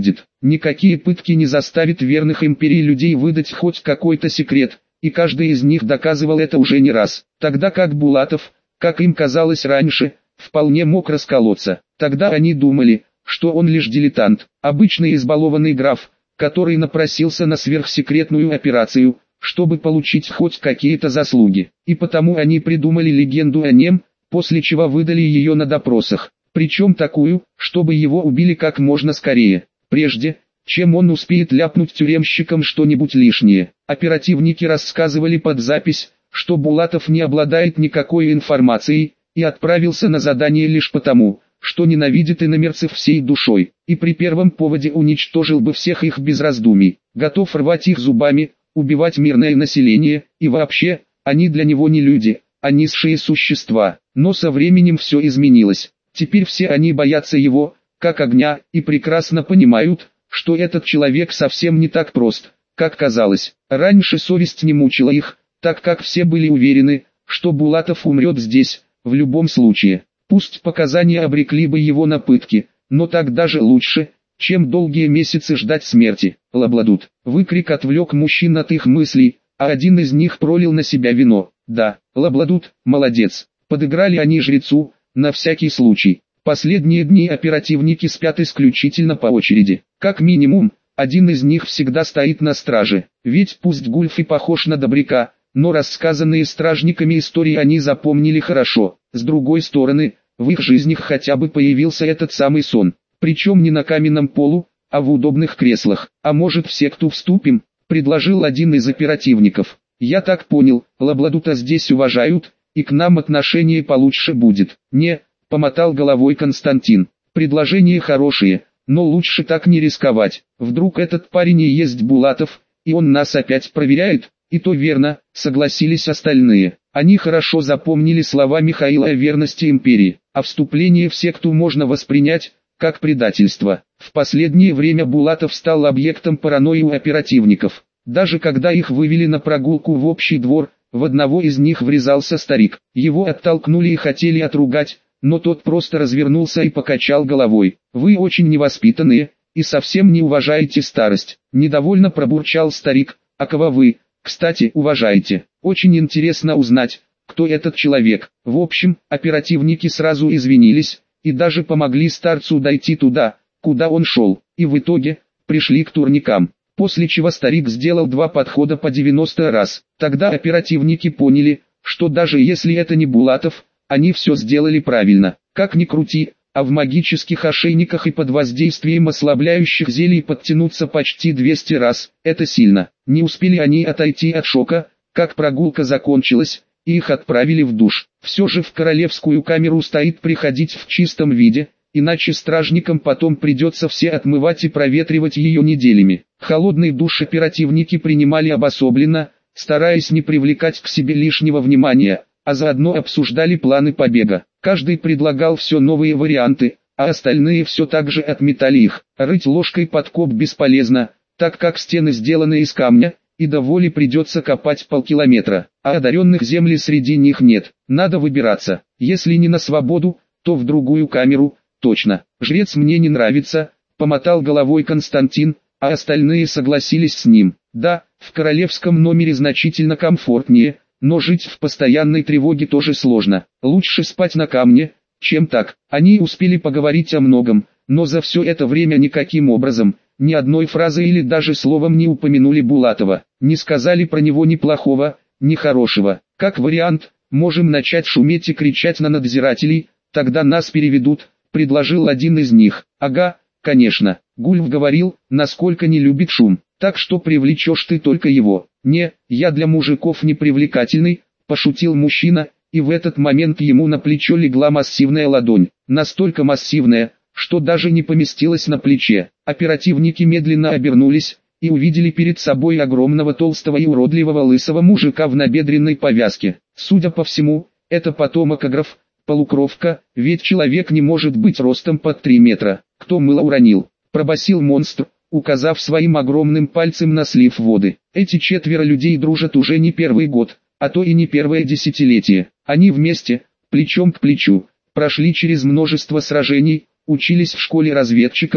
Speaker 1: Никакие пытки не заставят верных империи людей выдать хоть какой-то секрет, и каждый из них доказывал это уже не раз. Тогда как Булатов, как им казалось раньше, вполне мог расколоться. Тогда они думали, что он лишь дилетант, обычный избалованный граф, который напросился на сверхсекретную операцию, чтобы получить хоть какие-то заслуги. И потому они придумали легенду о нем, после чего выдали ее на допросах. Причем такую, чтобы его убили как можно скорее, прежде, чем он успеет ляпнуть тюремщикам что-нибудь лишнее. Оперативники рассказывали под запись, что Булатов не обладает никакой информацией, и отправился на задание лишь потому, что ненавидит иномерцев всей душой, и при первом поводе уничтожил бы всех их без раздумий, готов рвать их зубами, убивать мирное население, и вообще, они для него не люди, а низшие существа. Но со временем все изменилось. Теперь все они боятся его, как огня, и прекрасно понимают, что этот человек совсем не так прост, как казалось. Раньше совесть не мучила их, так как все были уверены, что Булатов умрет здесь, в любом случае. Пусть показания обрекли бы его на пытки, но так даже лучше, чем долгие месяцы ждать смерти. Лабладут. Выкрик отвлек мужчин от их мыслей, а один из них пролил на себя вино. Да, Лабладут, молодец. Подыграли они жрецу, на всякий случай. Последние дни оперативники спят исключительно по очереди. Как минимум, один из них всегда стоит на страже. Ведь пусть Гульф и похож на добряка, но рассказанные стражниками истории они запомнили хорошо. С другой стороны, в их жизнях хотя бы появился этот самый сон. Причем не на каменном полу, а в удобных креслах. А может, в секту вступим, предложил один из оперативников. Я так понял, Лабладута здесь уважают, и к нам отношение получше будет. Не, помотал головой Константин. Предложения хорошие, но лучше так не рисковать. Вдруг этот парень и есть Булатов, и он нас опять проверяет? И то верно, согласились остальные. Они хорошо запомнили слова Михаила о верности империи, а вступление в секту можно воспринять как предательство. В последнее время Булатов стал объектом паранойи у оперативников. Даже когда их вывели на прогулку в общий двор, в одного из них врезался старик. Его оттолкнули и хотели отругать, но тот просто развернулся и покачал головой. «Вы очень невоспитанные, и совсем не уважаете старость», — недовольно пробурчал старик. «А кого вы, кстати, уважаете? Очень интересно узнать, кто этот человек». В общем, оперативники сразу извинились, и даже помогли старцу дойти туда, куда он шел, и в итоге, пришли к турникам. После чего старик сделал два подхода по девяносто раз. Тогда оперативники поняли, что даже если это не Булатов, они все сделали правильно. Как ни крути, а в магических ошейниках и под воздействием ослабляющих зелий подтянуться почти двести раз, это сильно. Не успели они отойти от шока, как прогулка закончилась, и их отправили в душ. Все же в королевскую камеру стоит приходить в чистом виде, иначе стражникам потом придется все отмывать и проветривать ее неделями. Холодный душ оперативники принимали обособленно, стараясь не привлекать к себе лишнего внимания, а заодно обсуждали планы побега. Каждый предлагал все новые варианты, а остальные все так же отметали их. Рыть ложкой подкоп бесполезно, так как стены сделаны из камня, и до воли придется копать полкилометра, а одаренных земли среди них нет. Надо выбираться, если не на свободу, то в другую камеру. Точно, жрец мне не нравится, помотал головой Константин, а остальные согласились с ним. Да, в королевском номере значительно комфортнее, но жить в постоянной тревоге тоже сложно. Лучше спать на камне, чем так. Они успели поговорить о многом, но за все это время никаким образом, ни одной фразой или даже словом не упомянули Булатова. Не сказали про него ни плохого, ни хорошего. Как вариант, можем начать шуметь и кричать на надзирателей, тогда нас переведут, предложил один из них. Ага, конечно, Гульф говорил, насколько не любит шум, так что привлечешь ты только его. Не, я для мужиков не привлекательный, пошутил мужчина, и в этот момент ему на плечо легла массивная ладонь, настолько массивная, что даже не поместилась на плече. Оперативники медленно обернулись, и увидели перед собой огромного толстого и уродливого лысого мужика в набедренной повязке. Судя по всему, это потомок агров, полукровка, ведь человек не может быть ростом под три метра. Кто мыло уронил? Пробасил монстр, указав своим огромным пальцем на слив воды. Эти четверо людей дружат уже не первый год, а то и не первое десятилетие. Они вместе, плечом к плечу, прошли через множество сражений, учились в школе разведчиков,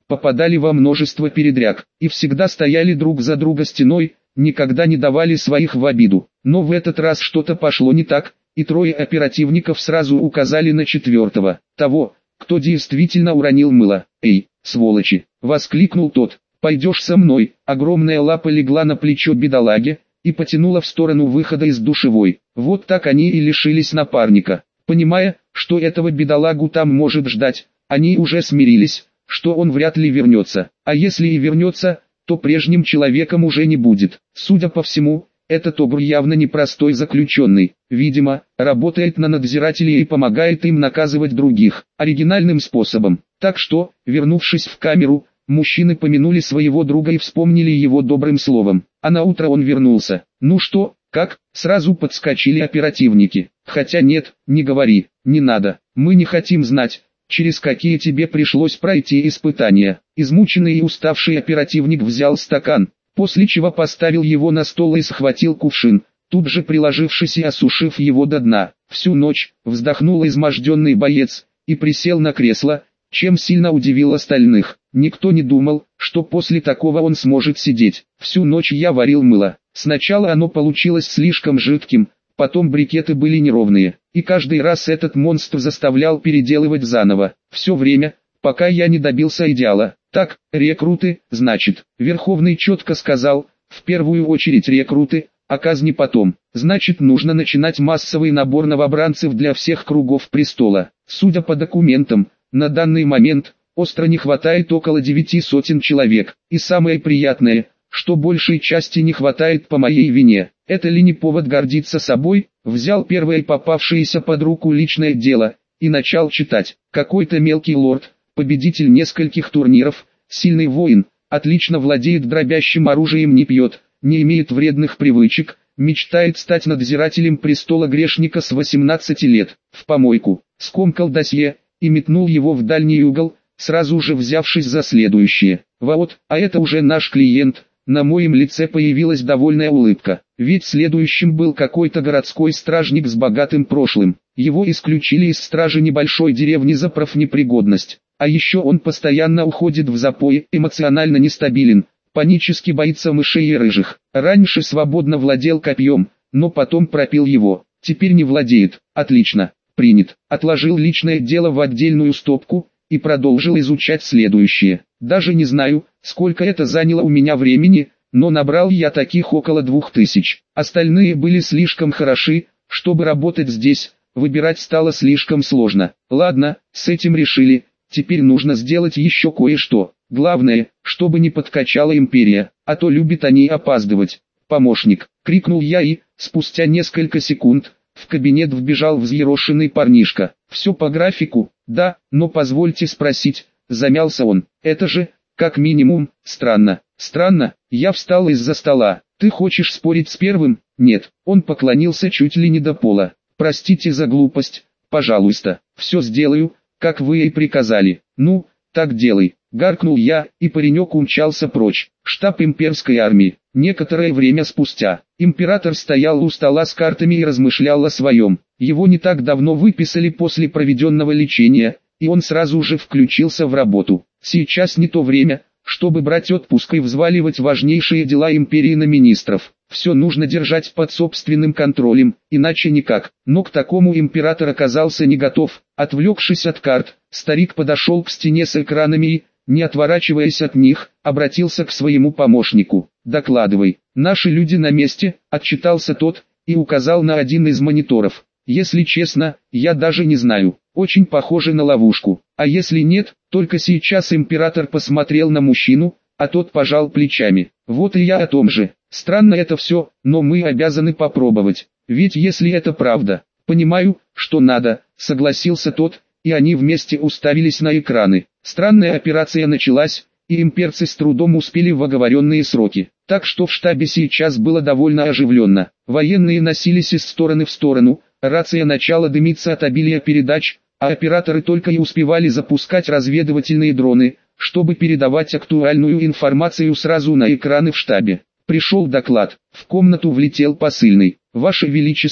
Speaker 1: попадали во множество передряг, и всегда стояли друг за друга стеной, никогда не давали своих в обиду. Но в этот раз что-то пошло не так, и трое оперативников сразу указали на четвертого, того, кто действительно уронил мыло. «Эй, сволочи!» — воскликнул тот. «Пойдешь со мной?» Огромная лапа легла на плечо бедолаги и потянула в сторону выхода из душевой. Вот так они и лишились напарника. Понимая, что этого бедолагу там может ждать, они уже смирились, что он вряд ли вернется. А если и вернется, то прежним человеком уже не будет. Судя по всему, этот обр явно непростой заключенный. Видимо, работает на надзирателей и помогает им наказывать других, оригинальным способом. Так что, вернувшись в камеру, мужчины помянули своего друга и вспомнили его добрым словом. А на утро он вернулся. «Ну что, как?» — сразу подскочили оперативники. «Хотя нет, не говори, не надо, мы не хотим знать, через какие тебе пришлось пройти испытания». Измученный и уставший оперативник взял стакан, после чего поставил его на стол и схватил кувшин, тут же приложившись и осушив его до дна. Всю ночь вздохнул изможденный боец и присел на кресло, чем сильно удивил остальных. Никто не думал, что после такого он сможет сидеть. Всю ночь я варил мыло. Сначала оно получилось слишком жидким, потом брикеты были неровные, и каждый раз этот монстр заставлял переделывать заново. Все время, пока я не добился идеала. Так, рекруты, значит, Верховный четко сказал, в первую очередь рекруты, а казни потом. Значит, нужно начинать массовый набор новобранцев для всех кругов престола. Судя по документам, на данный момент, остро не хватает около девяти сотен человек. И самое приятное, что большей части не хватает по моей вине. Это ли не повод гордиться собой? Взял первое попавшееся под руку личное дело и начал читать. Какой-то мелкий лорд, победитель нескольких турниров, сильный воин, отлично владеет дробящим оружием, не пьет, не имеет вредных привычек, мечтает стать надзирателем престола грешника с восемнадцати лет. В помойку, скомкал досье и метнул его в дальний угол, сразу же взявшись за следующее. Вот, а это уже наш клиент. На моем лице появилась довольная улыбка, ведь следующим был какой-то городской стражник с богатым прошлым. Его исключили из стражи небольшой деревни за профнепригодность. А еще он постоянно уходит в запои, эмоционально нестабилен, панически боится мышей и рыжих. Раньше свободно владел копьем, но потом пропил его. Теперь не владеет. Отлично, принят. Отложил личное дело в отдельную стопку и продолжил изучать следующее. Даже не знаю, сколько это заняло у меня времени, но набрал я таких около двух тысяч. Остальные были слишком хороши, чтобы работать здесь, выбирать стало слишком сложно. Ладно, с этим решили, теперь нужно сделать еще кое-что. Главное, чтобы не подкачала империя, а то любят они опаздывать. «Помощник!» — крикнул я и, спустя несколько секунд, в кабинет вбежал взъерошенный парнишка. «Все по графику?» «Да, но позвольте спросить», — замялся он. «Это же, как минимум, странно». «Странно?» Я встал из-за стола. «Ты хочешь спорить с первым?» «Нет». Он поклонился чуть ли не до пола. «Простите за глупость, пожалуйста. Все сделаю, как вы и приказали». «Ну, так делай», — гаркнул я, и паренек умчался прочь. Штаб имперской армии. Некоторое время спустя, император стоял у стола с картами и размышлял о своем. Его не так давно выписали после проведенного лечения, и он сразу же включился в работу. Сейчас не то время, чтобы брать отпуск и взваливать важнейшие дела империи на министров. Все нужно держать под собственным контролем, иначе никак. Но к такому император оказался не готов. Отвлекшись от карт, старик подошел к стене с экранами и, не отворачиваясь от них, обратился к своему помощнику. «Докладывай, наши люди на месте», — отчитался тот, и указал на один из мониторов. «Если честно, я даже не знаю, очень похоже на ловушку. А если нет?» Только сейчас император посмотрел на мужчину, а тот пожал плечами. «Вот и я о том же. Странно это все, но мы обязаны попробовать. Ведь если это правда...» «Понимаю, что надо», — согласился тот, и они вместе уставились на экраны. Странная операция началась, и имперцы с трудом успели в оговоренные сроки. Так что в штабе сейчас было довольно оживленно. Военные носились из стороны в сторону, рация начала дымиться от обилия передач, а операторы только и успевали запускать разведывательные дроны, чтобы передавать актуальную информацию сразу на экраны в штабе. Пришел доклад. В комнату влетел посыльный. «Ваше Величество,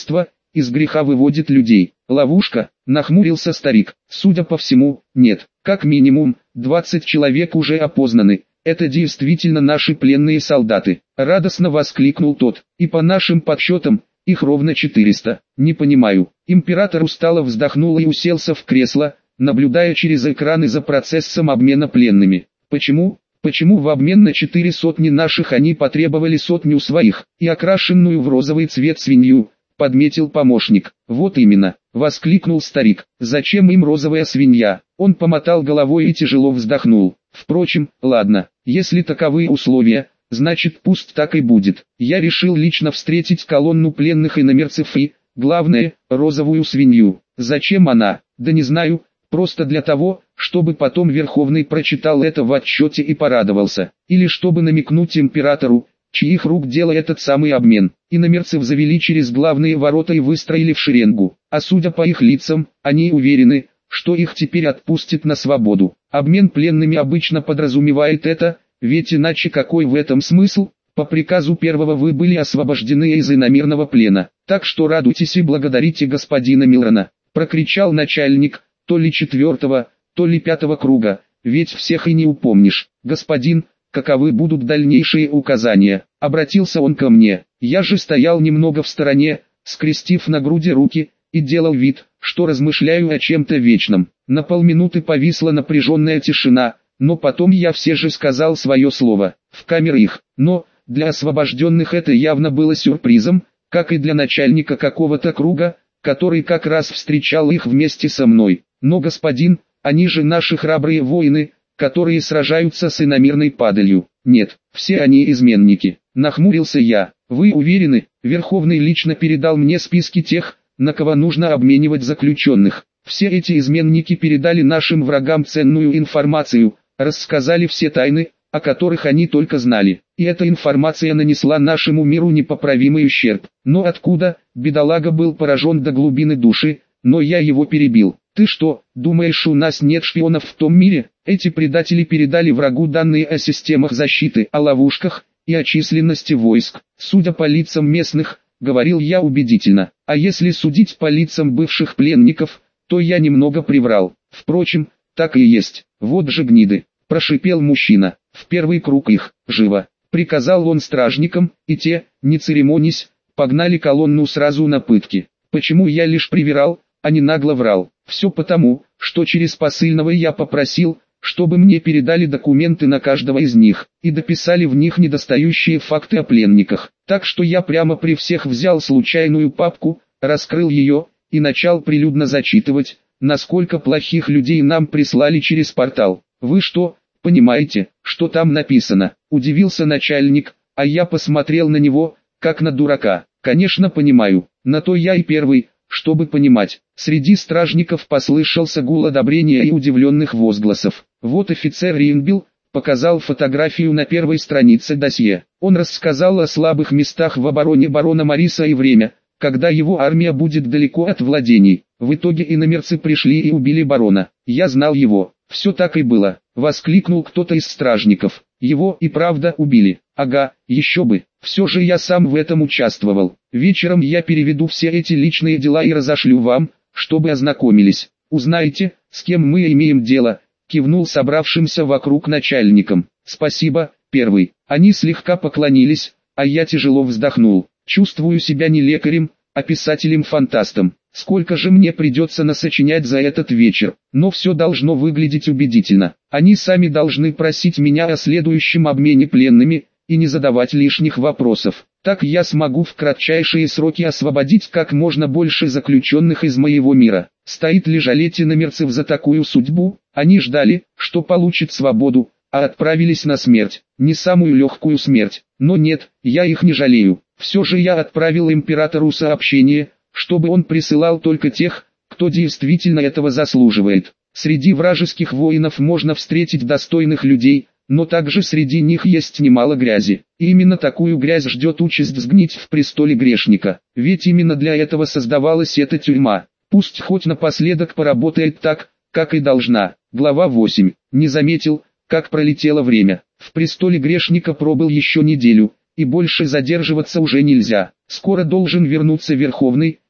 Speaker 1: из греха выводит людей. Ловушка, нахмурился старик. Судя по всему, нет. Как минимум, двадцать человек уже опознаны. Это действительно наши пленные солдаты. Радостно воскликнул тот. И по нашим подсчетам, их ровно четыреста. Не понимаю. Император устало вздохнул и уселся в кресло, наблюдая через экраны за процессом обмена пленными. Почему? Почему в обмен на четыре сотни наших они потребовали сотню своих, и окрашенную в розовый цвет свинью, подметил помощник. Вот именно, воскликнул старик. Зачем им розовая свинья? Он помотал головой и тяжело вздохнул. Впрочем, ладно, если таковы условия, значит пусть так и будет. Я решил лично встретить колонну пленных иномерцев и, главное, розовую свинью. Зачем она? Да не знаю, просто для того, чтобы потом Верховный прочитал это в отчете и порадовался. Или чтобы намекнуть императору, чьих рук дело этот самый обмен. Иномерцев завели через главные ворота и выстроили в шеренгу. А судя по их лицам, они уверены, что их теперь отпустят на свободу. Обмен пленными обычно подразумевает это, ведь иначе какой в этом смысл? По приказу первого вы были освобождены из иномерного плена. Так что радуйтесь и благодарите господина Милрона, прокричал начальник, то ли четвертого, то ли пятого круга, ведь всех и не упомнишь. Господин, каковы будут дальнейшие указания? Обратился он ко мне. Я же стоял немного в стороне, скрестив на груди руки, и делал вид, что размышляю о чем-то вечном. На полминуты повисла напряженная тишина, но потом я все же сказал свое слово. В камеры их, но, для освобожденных это явно было сюрпризом, как и для начальника какого-то круга, который как раз встречал их вместе со мной. Но господин, они же наши храбрые воины, которые сражаются с иномирной падалью. Нет, все они изменники. Нахмурился я. Вы уверены? Верховный лично передал мне списки тех, на кого нужно обменивать заключенных. Все эти изменники передали нашим врагам ценную информацию, рассказали все тайны, о которых они только знали. И эта информация нанесла нашему миру непоправимый ущерб. Но откуда? Бедолага был поражен до глубины души, но я его перебил. Ты что, думаешь, у нас нет шпионов в том мире? Эти предатели передали врагу данные о системах защиты, о ловушках и о численности войск. Судя по лицам местных, говорил я убедительно. А если судить по лицам бывших пленников, то я немного приврал. Впрочем, так и есть. Вот же гниды, прошипел мужчина. В первый круг их, живо, приказал он стражникам, и те, не церемонясь, погнали колонну сразу на пытки. Почему я лишь привирал, а не нагло врал? Все потому, что через посыльного я попросил, чтобы мне передали документы на каждого из них, и дописали в них недостающие факты о пленниках. Так что я прямо при всех взял случайную папку, раскрыл ее, и начал прилюдно зачитывать, насколько плохих людей нам прислали через портал. Вы что, понимаете, что там написано? Удивился начальник, а я посмотрел на него, как на дурака. Конечно понимаю, на то я и первый, чтобы понимать. Среди стражников послышался гул одобрения и удивленных возгласов. Вот офицер Ринбил показал фотографию на первой странице досье. Он рассказал о слабых местах в обороне барона Мариса и время, когда его армия будет далеко от владений. В итоге иномерцы пришли и убили барона. Я знал его. Все так и было. Воскликнул кто-то из стражников. Его и правда убили. Ага, еще бы. Все же я сам в этом участвовал. Вечером я переведу все эти личные дела и разошлю вам, чтобы ознакомились. Узнаете, с кем мы имеем дело, кивнул собравшимся вокруг начальникам. Спасибо, первый. Они слегка поклонились, а я тяжело вздохнул. Чувствую себя не лекарем, а писателем-фантастом. Сколько же мне придется насочинять за этот вечер, но все должно выглядеть убедительно. Они сами должны просить меня о следующем обмене пленными, и не задавать лишних вопросов. Так я смогу в кратчайшие сроки освободить как можно больше заключенных из моего мира. Стоит ли жалеть иномерцев за такую судьбу? Они ждали, что получат свободу, а отправились на смерть. Не самую легкую смерть. Но нет, я их не жалею. Все же я отправил императору сообщение, чтобы он присылал только тех, кто действительно этого заслуживает. Среди вражеских воинов можно встретить достойных людей, но также среди них есть немало грязи. И именно такую грязь ждет участь сгнить в престоле грешника. Ведь именно для этого создавалась эта тюрьма. Пусть хоть напоследок поработает так, как и должна. Глава восемь. Не заметил, как пролетело время. В престоле грешника пробыл еще неделю, и больше задерживаться уже нельзя. Скоро должен вернуться Верховный,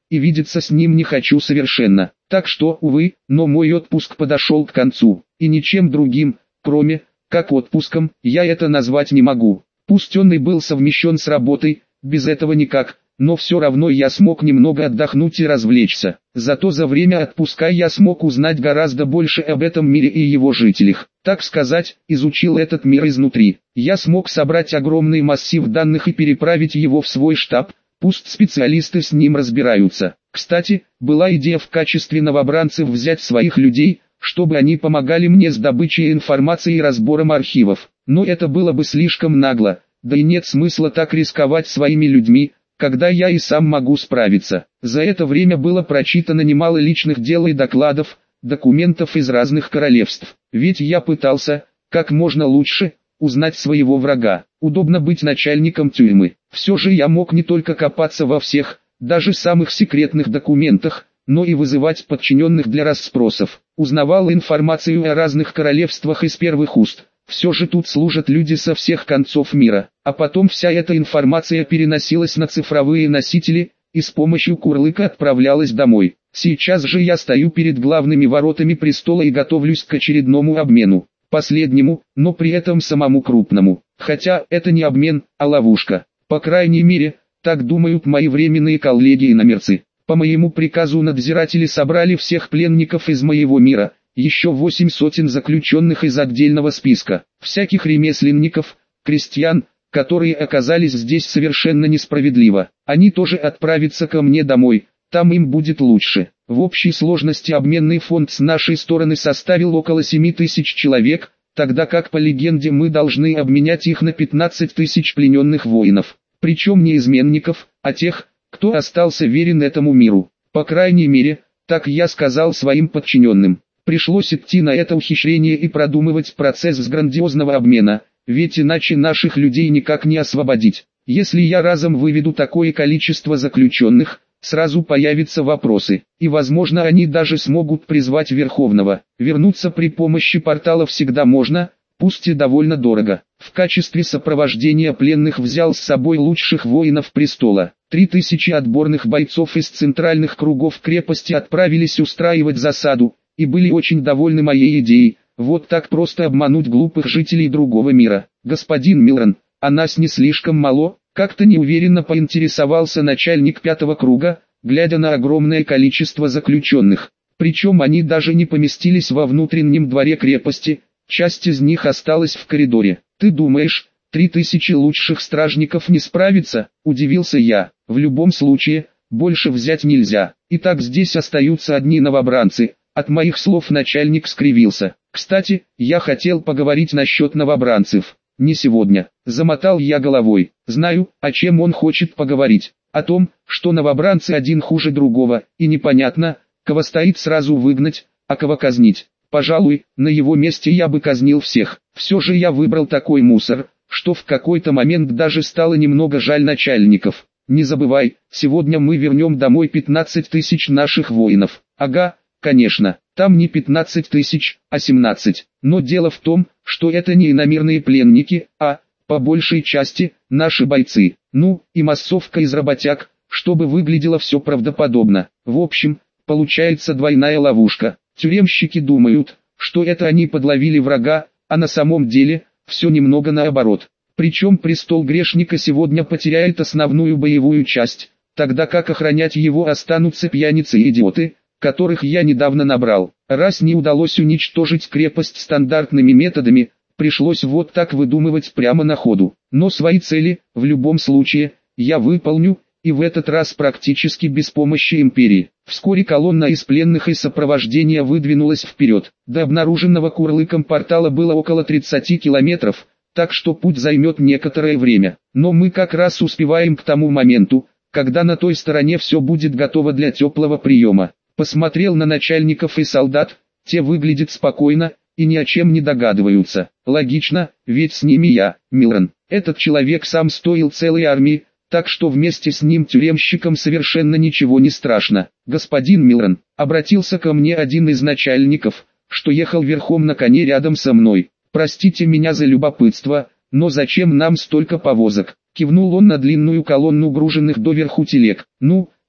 Speaker 1: и видеться с ним не хочу совершенно. Так что, увы, но мой отпуск подошел к концу, и ничем другим, кроме, как отпуском, я это назвать не могу. Пусть он и был совмещен с работой, без этого никак, но все равно я смог немного отдохнуть и развлечься. Зато за время отпуска я смог узнать гораздо больше об этом мире и его жителях. Так сказать, изучил этот мир изнутри. Я смог собрать огромный массив данных и переправить его в свой штаб, пусть специалисты с ним разбираются. Кстати, была идея в качестве новобранцев взять своих людей, чтобы они помогали мне с добычей информации и разбором архивов. Но это было бы слишком нагло, да и нет смысла так рисковать своими людьми, когда я и сам могу справиться. За это время было прочитано немало личных дел и докладов, документов из разных королевств. Ведь я пытался, как можно лучше, узнать своего врага. Удобно быть начальником тюрьмы. Все же я мог не только копаться во всех, даже самых секретных документах, но и вызывать подчиненных для расспросов. Узнавал информацию о разных королевствах из первых уст. Все же тут служат люди со всех концов мира, а потом вся эта информация переносилась на цифровые носители, и с помощью курлыка отправлялась домой. Сейчас же я стою перед главными воротами престола и готовлюсь к очередному обмену. Последнему, но при этом самому крупному. Хотя это не обмен, а ловушка. По крайней мере, так думают мои временные коллеги и иномерцы. По моему приказу надзиратели собрали всех пленников из моего мира. Еще восемь сотен заключенных из отдельного списка, всяких ремесленников, крестьян, которые оказались здесь совершенно несправедливо. Они тоже отправятся ко мне домой, там им будет лучше. В общей сложности обменный фонд с нашей стороны составил около семи тысяч человек, тогда как по легенде мы должны обменять их на пятнадцать тысяч плененных воинов. Причем не изменников, а тех, кто остался верен этому миру. По крайней мере, так я сказал своим подчиненным. Пришлось идти на это ухищрение и продумывать процесс с грандиозного обмена, ведь иначе наших людей никак не освободить. Если я разом выведу такое количество заключенных, сразу появятся вопросы, и возможно они даже смогут призвать Верховного. Вернуться при помощи портала всегда можно, пусть и довольно дорого. В качестве сопровождения пленных взял с собой лучших воинов престола. Три тысячи отборных бойцов из центральных кругов крепости отправились устраивать засаду, и были очень довольны моей идеей, вот так просто обмануть глупых жителей другого мира. Господин Милрон, а нас не слишком мало? Как-то неуверенно поинтересовался начальник пятого круга, глядя на огромное количество заключенных. Причем они даже не поместились во внутреннем дворе крепости, часть из них осталась в коридоре. Ты думаешь, три тысячи лучших стражников не справится? Удивился я. В любом случае, больше взять нельзя. Итак, здесь остаются одни новобранцы. От моих слов начальник скривился. Кстати, я хотел поговорить насчет новобранцев. Не сегодня. Замотал я головой. Знаю, о чем он хочет поговорить. О том, что новобранцы один хуже другого, и непонятно, кого стоит сразу выгнать, а кого казнить. Пожалуй, на его месте я бы казнил всех. Все же я выбрал такой мусор, что в какой-то момент даже стало немного жаль начальников. Не забывай, сегодня мы вернем домой пятнадцать тысяч наших воинов. Ага. Конечно, там не пятнадцать тысяч, а семнадцать. Но дело в том, что это не иномирные пленники, а, по большей части, наши бойцы. Ну, и массовка из работяг, чтобы выглядело все правдоподобно. В общем, получается двойная ловушка. Тюремщики думают, что это они подловили врага, а на самом деле, все немного наоборот. Причем престол грешника сегодня потеряет основную боевую часть, тогда как охранять его останутся пьяницы и идиоты, которых я недавно набрал. Раз не удалось уничтожить крепость стандартными методами, пришлось вот так выдумывать прямо на ходу. Но свои цели, в любом случае, я выполню, и в этот раз практически без помощи империи. Вскоре колонна из пленных и сопровождения выдвинулась вперед. До обнаруженного курлыком портала было около тридцати километров, так что путь займет некоторое время. Но мы как раз успеваем к тому моменту, когда на той стороне все будет готово для теплого приема. Посмотрел на начальников и солдат, те выглядят спокойно, и ни о чем не догадываются. Логично, ведь с ними я, Милрон. Этот человек сам стоил целой армии, так что вместе с ним тюремщикам совершенно ничего не страшно. Господин Милрон, обратился ко мне один из начальников, что ехал верхом на коне рядом со мной. Простите меня за любопытство, но зачем нам столько повозок? Кивнул он на длинную колонну груженных доверху телег. Ну,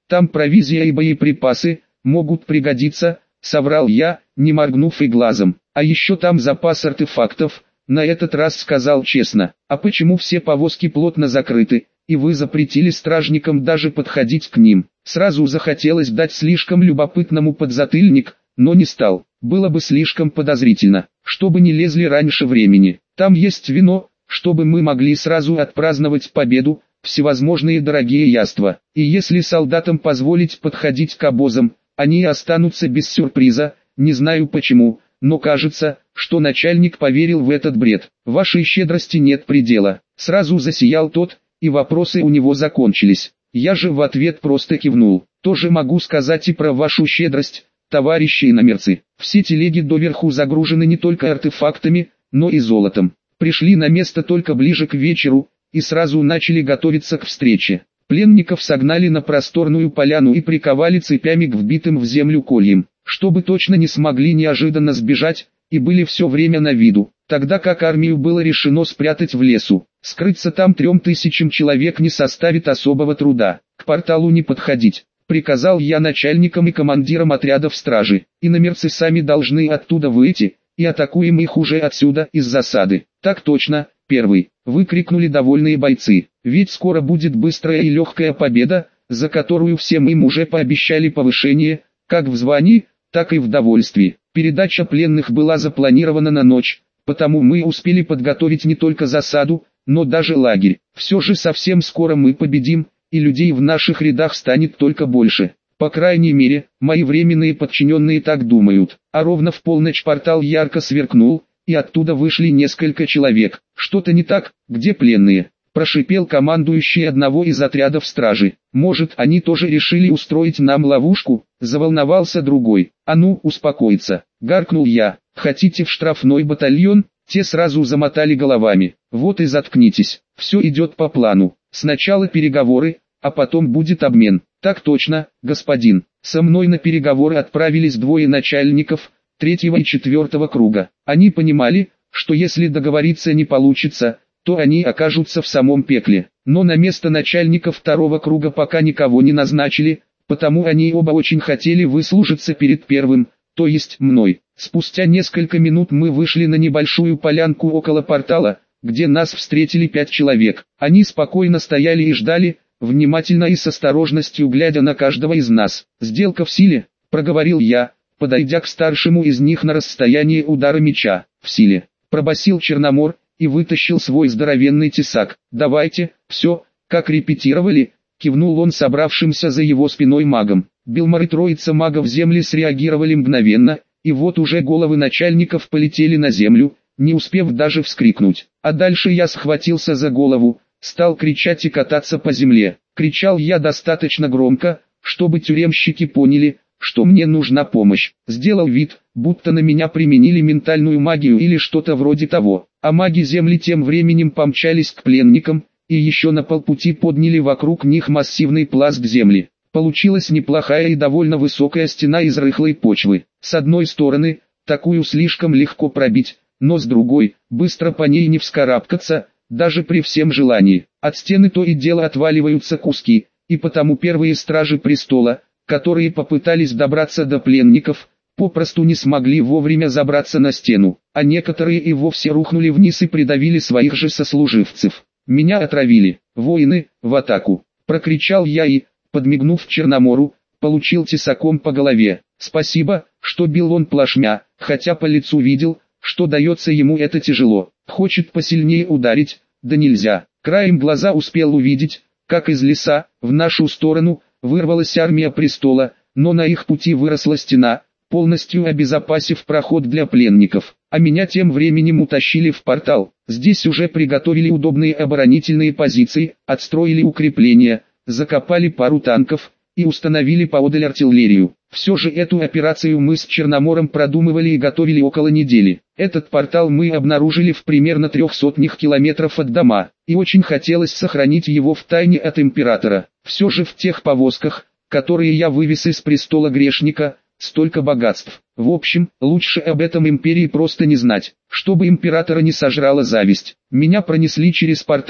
Speaker 1: Там провизия и боеприпасы, могут пригодиться, соврал я, не моргнув и глазом. А еще там запас артефактов, на этот раз сказал честно. А почему все повозки плотно закрыты, и вы запретили стражникам даже подходить к ним? Сразу захотелось дать слишком любопытному подзатыльник, но не стал. Было бы слишком подозрительно, чтобы не лезли раньше времени. Там есть вино, чтобы мы могли сразу отпраздновать победу, всевозможные дорогие яства. И если солдатам позволить подходить к обозам, они останутся без сюрприза, не знаю почему, но кажется, что начальник поверил в этот бред. Вашей щедрости нет предела. Сразу засиял тот, и вопросы у него закончились. Я же в ответ просто кивнул. Тоже могу сказать и про вашу щедрость, товарищи иномерцы. Все телеги доверху загружены не только артефактами, но и золотом. Пришли на место только ближе к вечеру, и сразу начали готовиться к встрече. Пленников согнали на просторную поляну и приковали цепями к вбитым в землю кольям, чтобы точно не смогли неожиданно сбежать, и были все время на виду. Тогда как армию было решено спрятать в лесу. Скрыться там трем тысячам человек не составит особого труда. К порталу не подходить, приказал я начальникам и командирам отрядов стражи. Иномерцы сами должны оттуда выйти, и атакуем их уже отсюда, из засады. Так точно, первый, выкрикнули довольные бойцы. Ведь скоро будет быстрая и легкая победа, за которую всем им уже пообещали повышение, как в звании, так и в довольствии. Передача пленных была запланирована на ночь, потому мы успели подготовить не только засаду, но даже лагерь. Все же совсем скоро мы победим, и людей в наших рядах станет только больше. По крайней мере, мои временные подчиненные так думают. А ровно в полночь портал ярко сверкнул, и оттуда вышли несколько человек. Что-то не так, где пленные? Прошипел командующий одного из отрядов стражи. Может, они тоже решили устроить нам ловушку? Заволновался другой. А ну, успокоиться, гаркнул я. Хотите в штрафной батальон? Те сразу замотали головами. Вот и заткнитесь, все идет по плану. Сначала переговоры, а потом будет обмен. Так точно, господин. Со мной на переговоры отправились двое начальников, третьего и четвертого круга. Они понимали, что если договориться не получится, то они окажутся в самом пекле. Но на место начальника второго круга пока никого не назначили, потому они оба очень хотели выслужиться перед первым, то есть мной. Спустя несколько минут мы вышли на небольшую полянку около портала, где нас встретили пять человек. Они спокойно стояли и ждали, внимательно и с осторожностью глядя на каждого из нас. «Сделка в силе», — проговорил я, подойдя к старшему из них на расстояние удара меча. «В силе», — пробасил Черномор и вытащил свой здоровенный тесак. «Давайте, все, как репетировали», — кивнул он собравшимся за его спиной магом. Белмар и троица магов земли среагировали мгновенно, и вот уже головы начальников полетели на землю, не успев даже вскрикнуть. А дальше я схватился за голову, стал кричать и кататься по земле. Кричал я достаточно громко, чтобы тюремщики поняли, что мне нужна помощь. Сделал вид, будто на меня применили ментальную магию или что-то вроде того. А маги земли тем временем помчались к пленникам, и еще на полпути подняли вокруг них массивный пласт земли. Получилась неплохая и довольно высокая стена из рыхлой почвы. С одной стороны, такую слишком легко пробить, но с другой, быстро по ней не вскарабкаться, даже при всем желании. От стены то и дело отваливаются куски, и потому первые стражи престола, которые попытались добраться до пленников, попросту не смогли вовремя забраться на стену, а некоторые и вовсе рухнули вниз и придавили своих же сослуживцев. Меня отравили. «Воины, в атаку!» — прокричал я и, подмигнув Черномору, получил тесаком по голове. Спасибо, что бил он плашмя, хотя по лицу видел, что дается ему это тяжело. Хочет посильнее ударить, да нельзя. Краем глаза успел увидеть, как из леса, в нашу сторону, вырвалась армия престола, но на их пути выросла стена, полностью обезопасив проход для пленников. А меня тем временем утащили в портал. Здесь уже приготовили удобные оборонительные позиции, отстроили укрепления, закопали пару танков и установили поодаль артиллерию. Все же эту операцию мы с Черномором продумывали и готовили около недели. Этот портал мы обнаружили в примерно трех сотнях километров от дома, и очень хотелось сохранить его в тайне от императора. Все же в тех повозках, которые я вывез из престола грешника, столько богатств. В общем, лучше об этом империи просто не знать, чтобы императора не сожрала зависть. Меня пронесли через портал,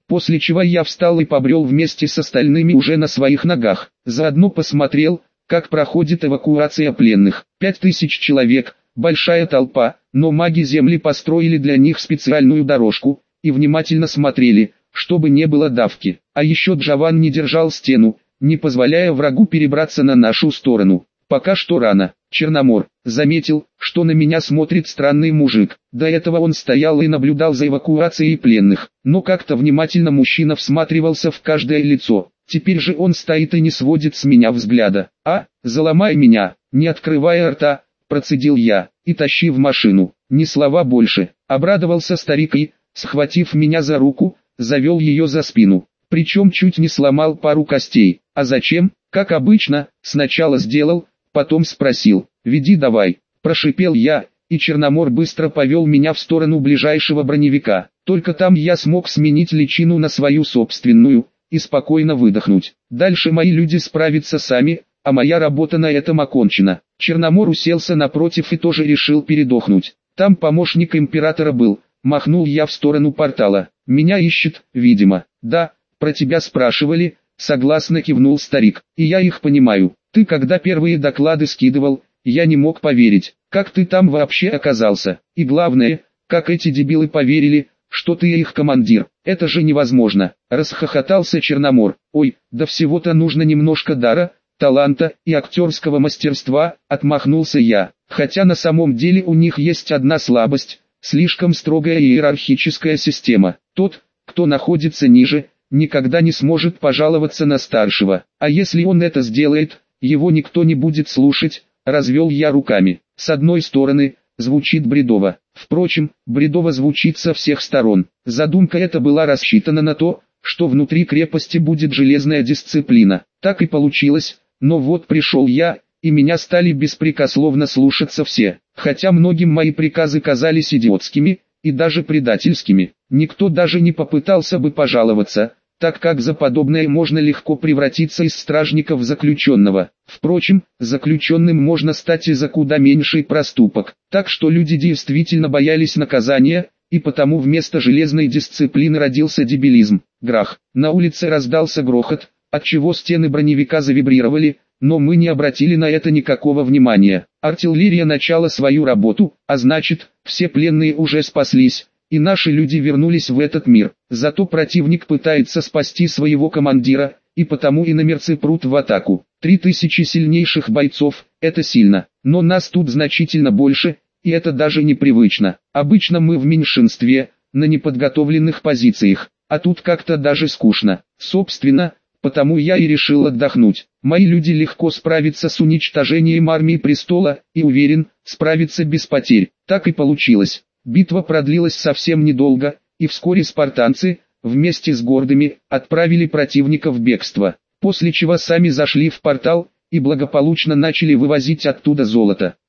Speaker 1: после чего я встал и побрел вместе с остальными уже на своих ногах. Заодно посмотрел, как проходит эвакуация пленных. Пять тысяч человек, большая толпа, но маги Земли построили для них специальную дорожку, и внимательно смотрели, чтобы не было давки. А еще Джован не держал стену, не позволяя врагу перебраться на нашу сторону. Пока что рано. Черномор заметил, что на меня смотрит странный мужик. До этого он стоял и наблюдал за эвакуацией пленных, но как-то внимательно мужчина всматривался в каждое лицо. Теперь же он стоит и не сводит с меня взгляда. «А, заломай меня!» Не открывая рта, процедил я, и тащи в машину. Ни слова больше. Обрадовался старик и, схватив меня за руку, завел ее за спину. Причем чуть не сломал пару костей. А зачем? Как обычно, сначала сделал, потом спросил. «Веди давай», прошипел я, и Черномор быстро повел меня в сторону ближайшего броневика. Только там я смог сменить личину на свою собственную, и спокойно выдохнуть. Дальше мои люди справятся сами, а моя работа на этом окончена. Черномор уселся напротив и тоже решил передохнуть. Там помощник императора был, махнул я в сторону портала. «Меня ищет, видимо». «Да, про тебя спрашивали», согласно кивнул старик. «И я их понимаю. Ты когда первые доклады скидывал, я не мог поверить, как ты там вообще оказался. И главное, как эти дебилы поверили, что ты их командир. Это же невозможно», расхохотался Черномор. «Ой, да всего-то нужно немножко дара, таланта и актерского мастерства», отмахнулся я. «Хотя на самом деле у них есть одна слабость, слишком строгая иерархическая система. Тот, кто находится ниже, никогда не сможет пожаловаться на старшего. А если он это сделает, его никто не будет слушать», развел я руками. С одной стороны, звучит бредово. Впрочем, бредово звучит со всех сторон. Задумка эта была рассчитана на то, что внутри крепости будет железная дисциплина. Так и получилось, но вот пришел я, и меня стали беспрекословно слушаться все. Хотя многим мои приказы казались идиотскими, и даже предательскими. Никто даже не попытался бы пожаловаться, так как за подобное можно легко превратиться из стражника в заключенного. Впрочем, заключенным можно стать и за куда меньший проступок. Так что люди действительно боялись наказания, и потому вместо железной дисциплины родился дебилизм. Грах. На улице раздался грохот, отчего стены броневика завибрировали, но мы не обратили на это никакого внимания. Артиллерия начала свою работу, а значит, все пленные уже спаслись, и наши люди вернулись в этот мир. Зато противник пытается спасти своего командира, и потому иномерцы прут в атаку. Три тысячи сильнейших бойцов – это сильно, но нас тут значительно больше, и это даже непривычно. Обычно мы в меньшинстве, на неподготовленных позициях, а тут как-то даже скучно. Собственно, потому я и решил отдохнуть. Мои люди легко справятся с уничтожением армии престола, и уверен, справятся без потерь. Так и получилось. Битва продлилась совсем недолго, и вскоре спартанцы, вместе с гордыми, отправили противника в бегство, после чего сами зашли в портал, и благополучно начали вывозить оттуда золото.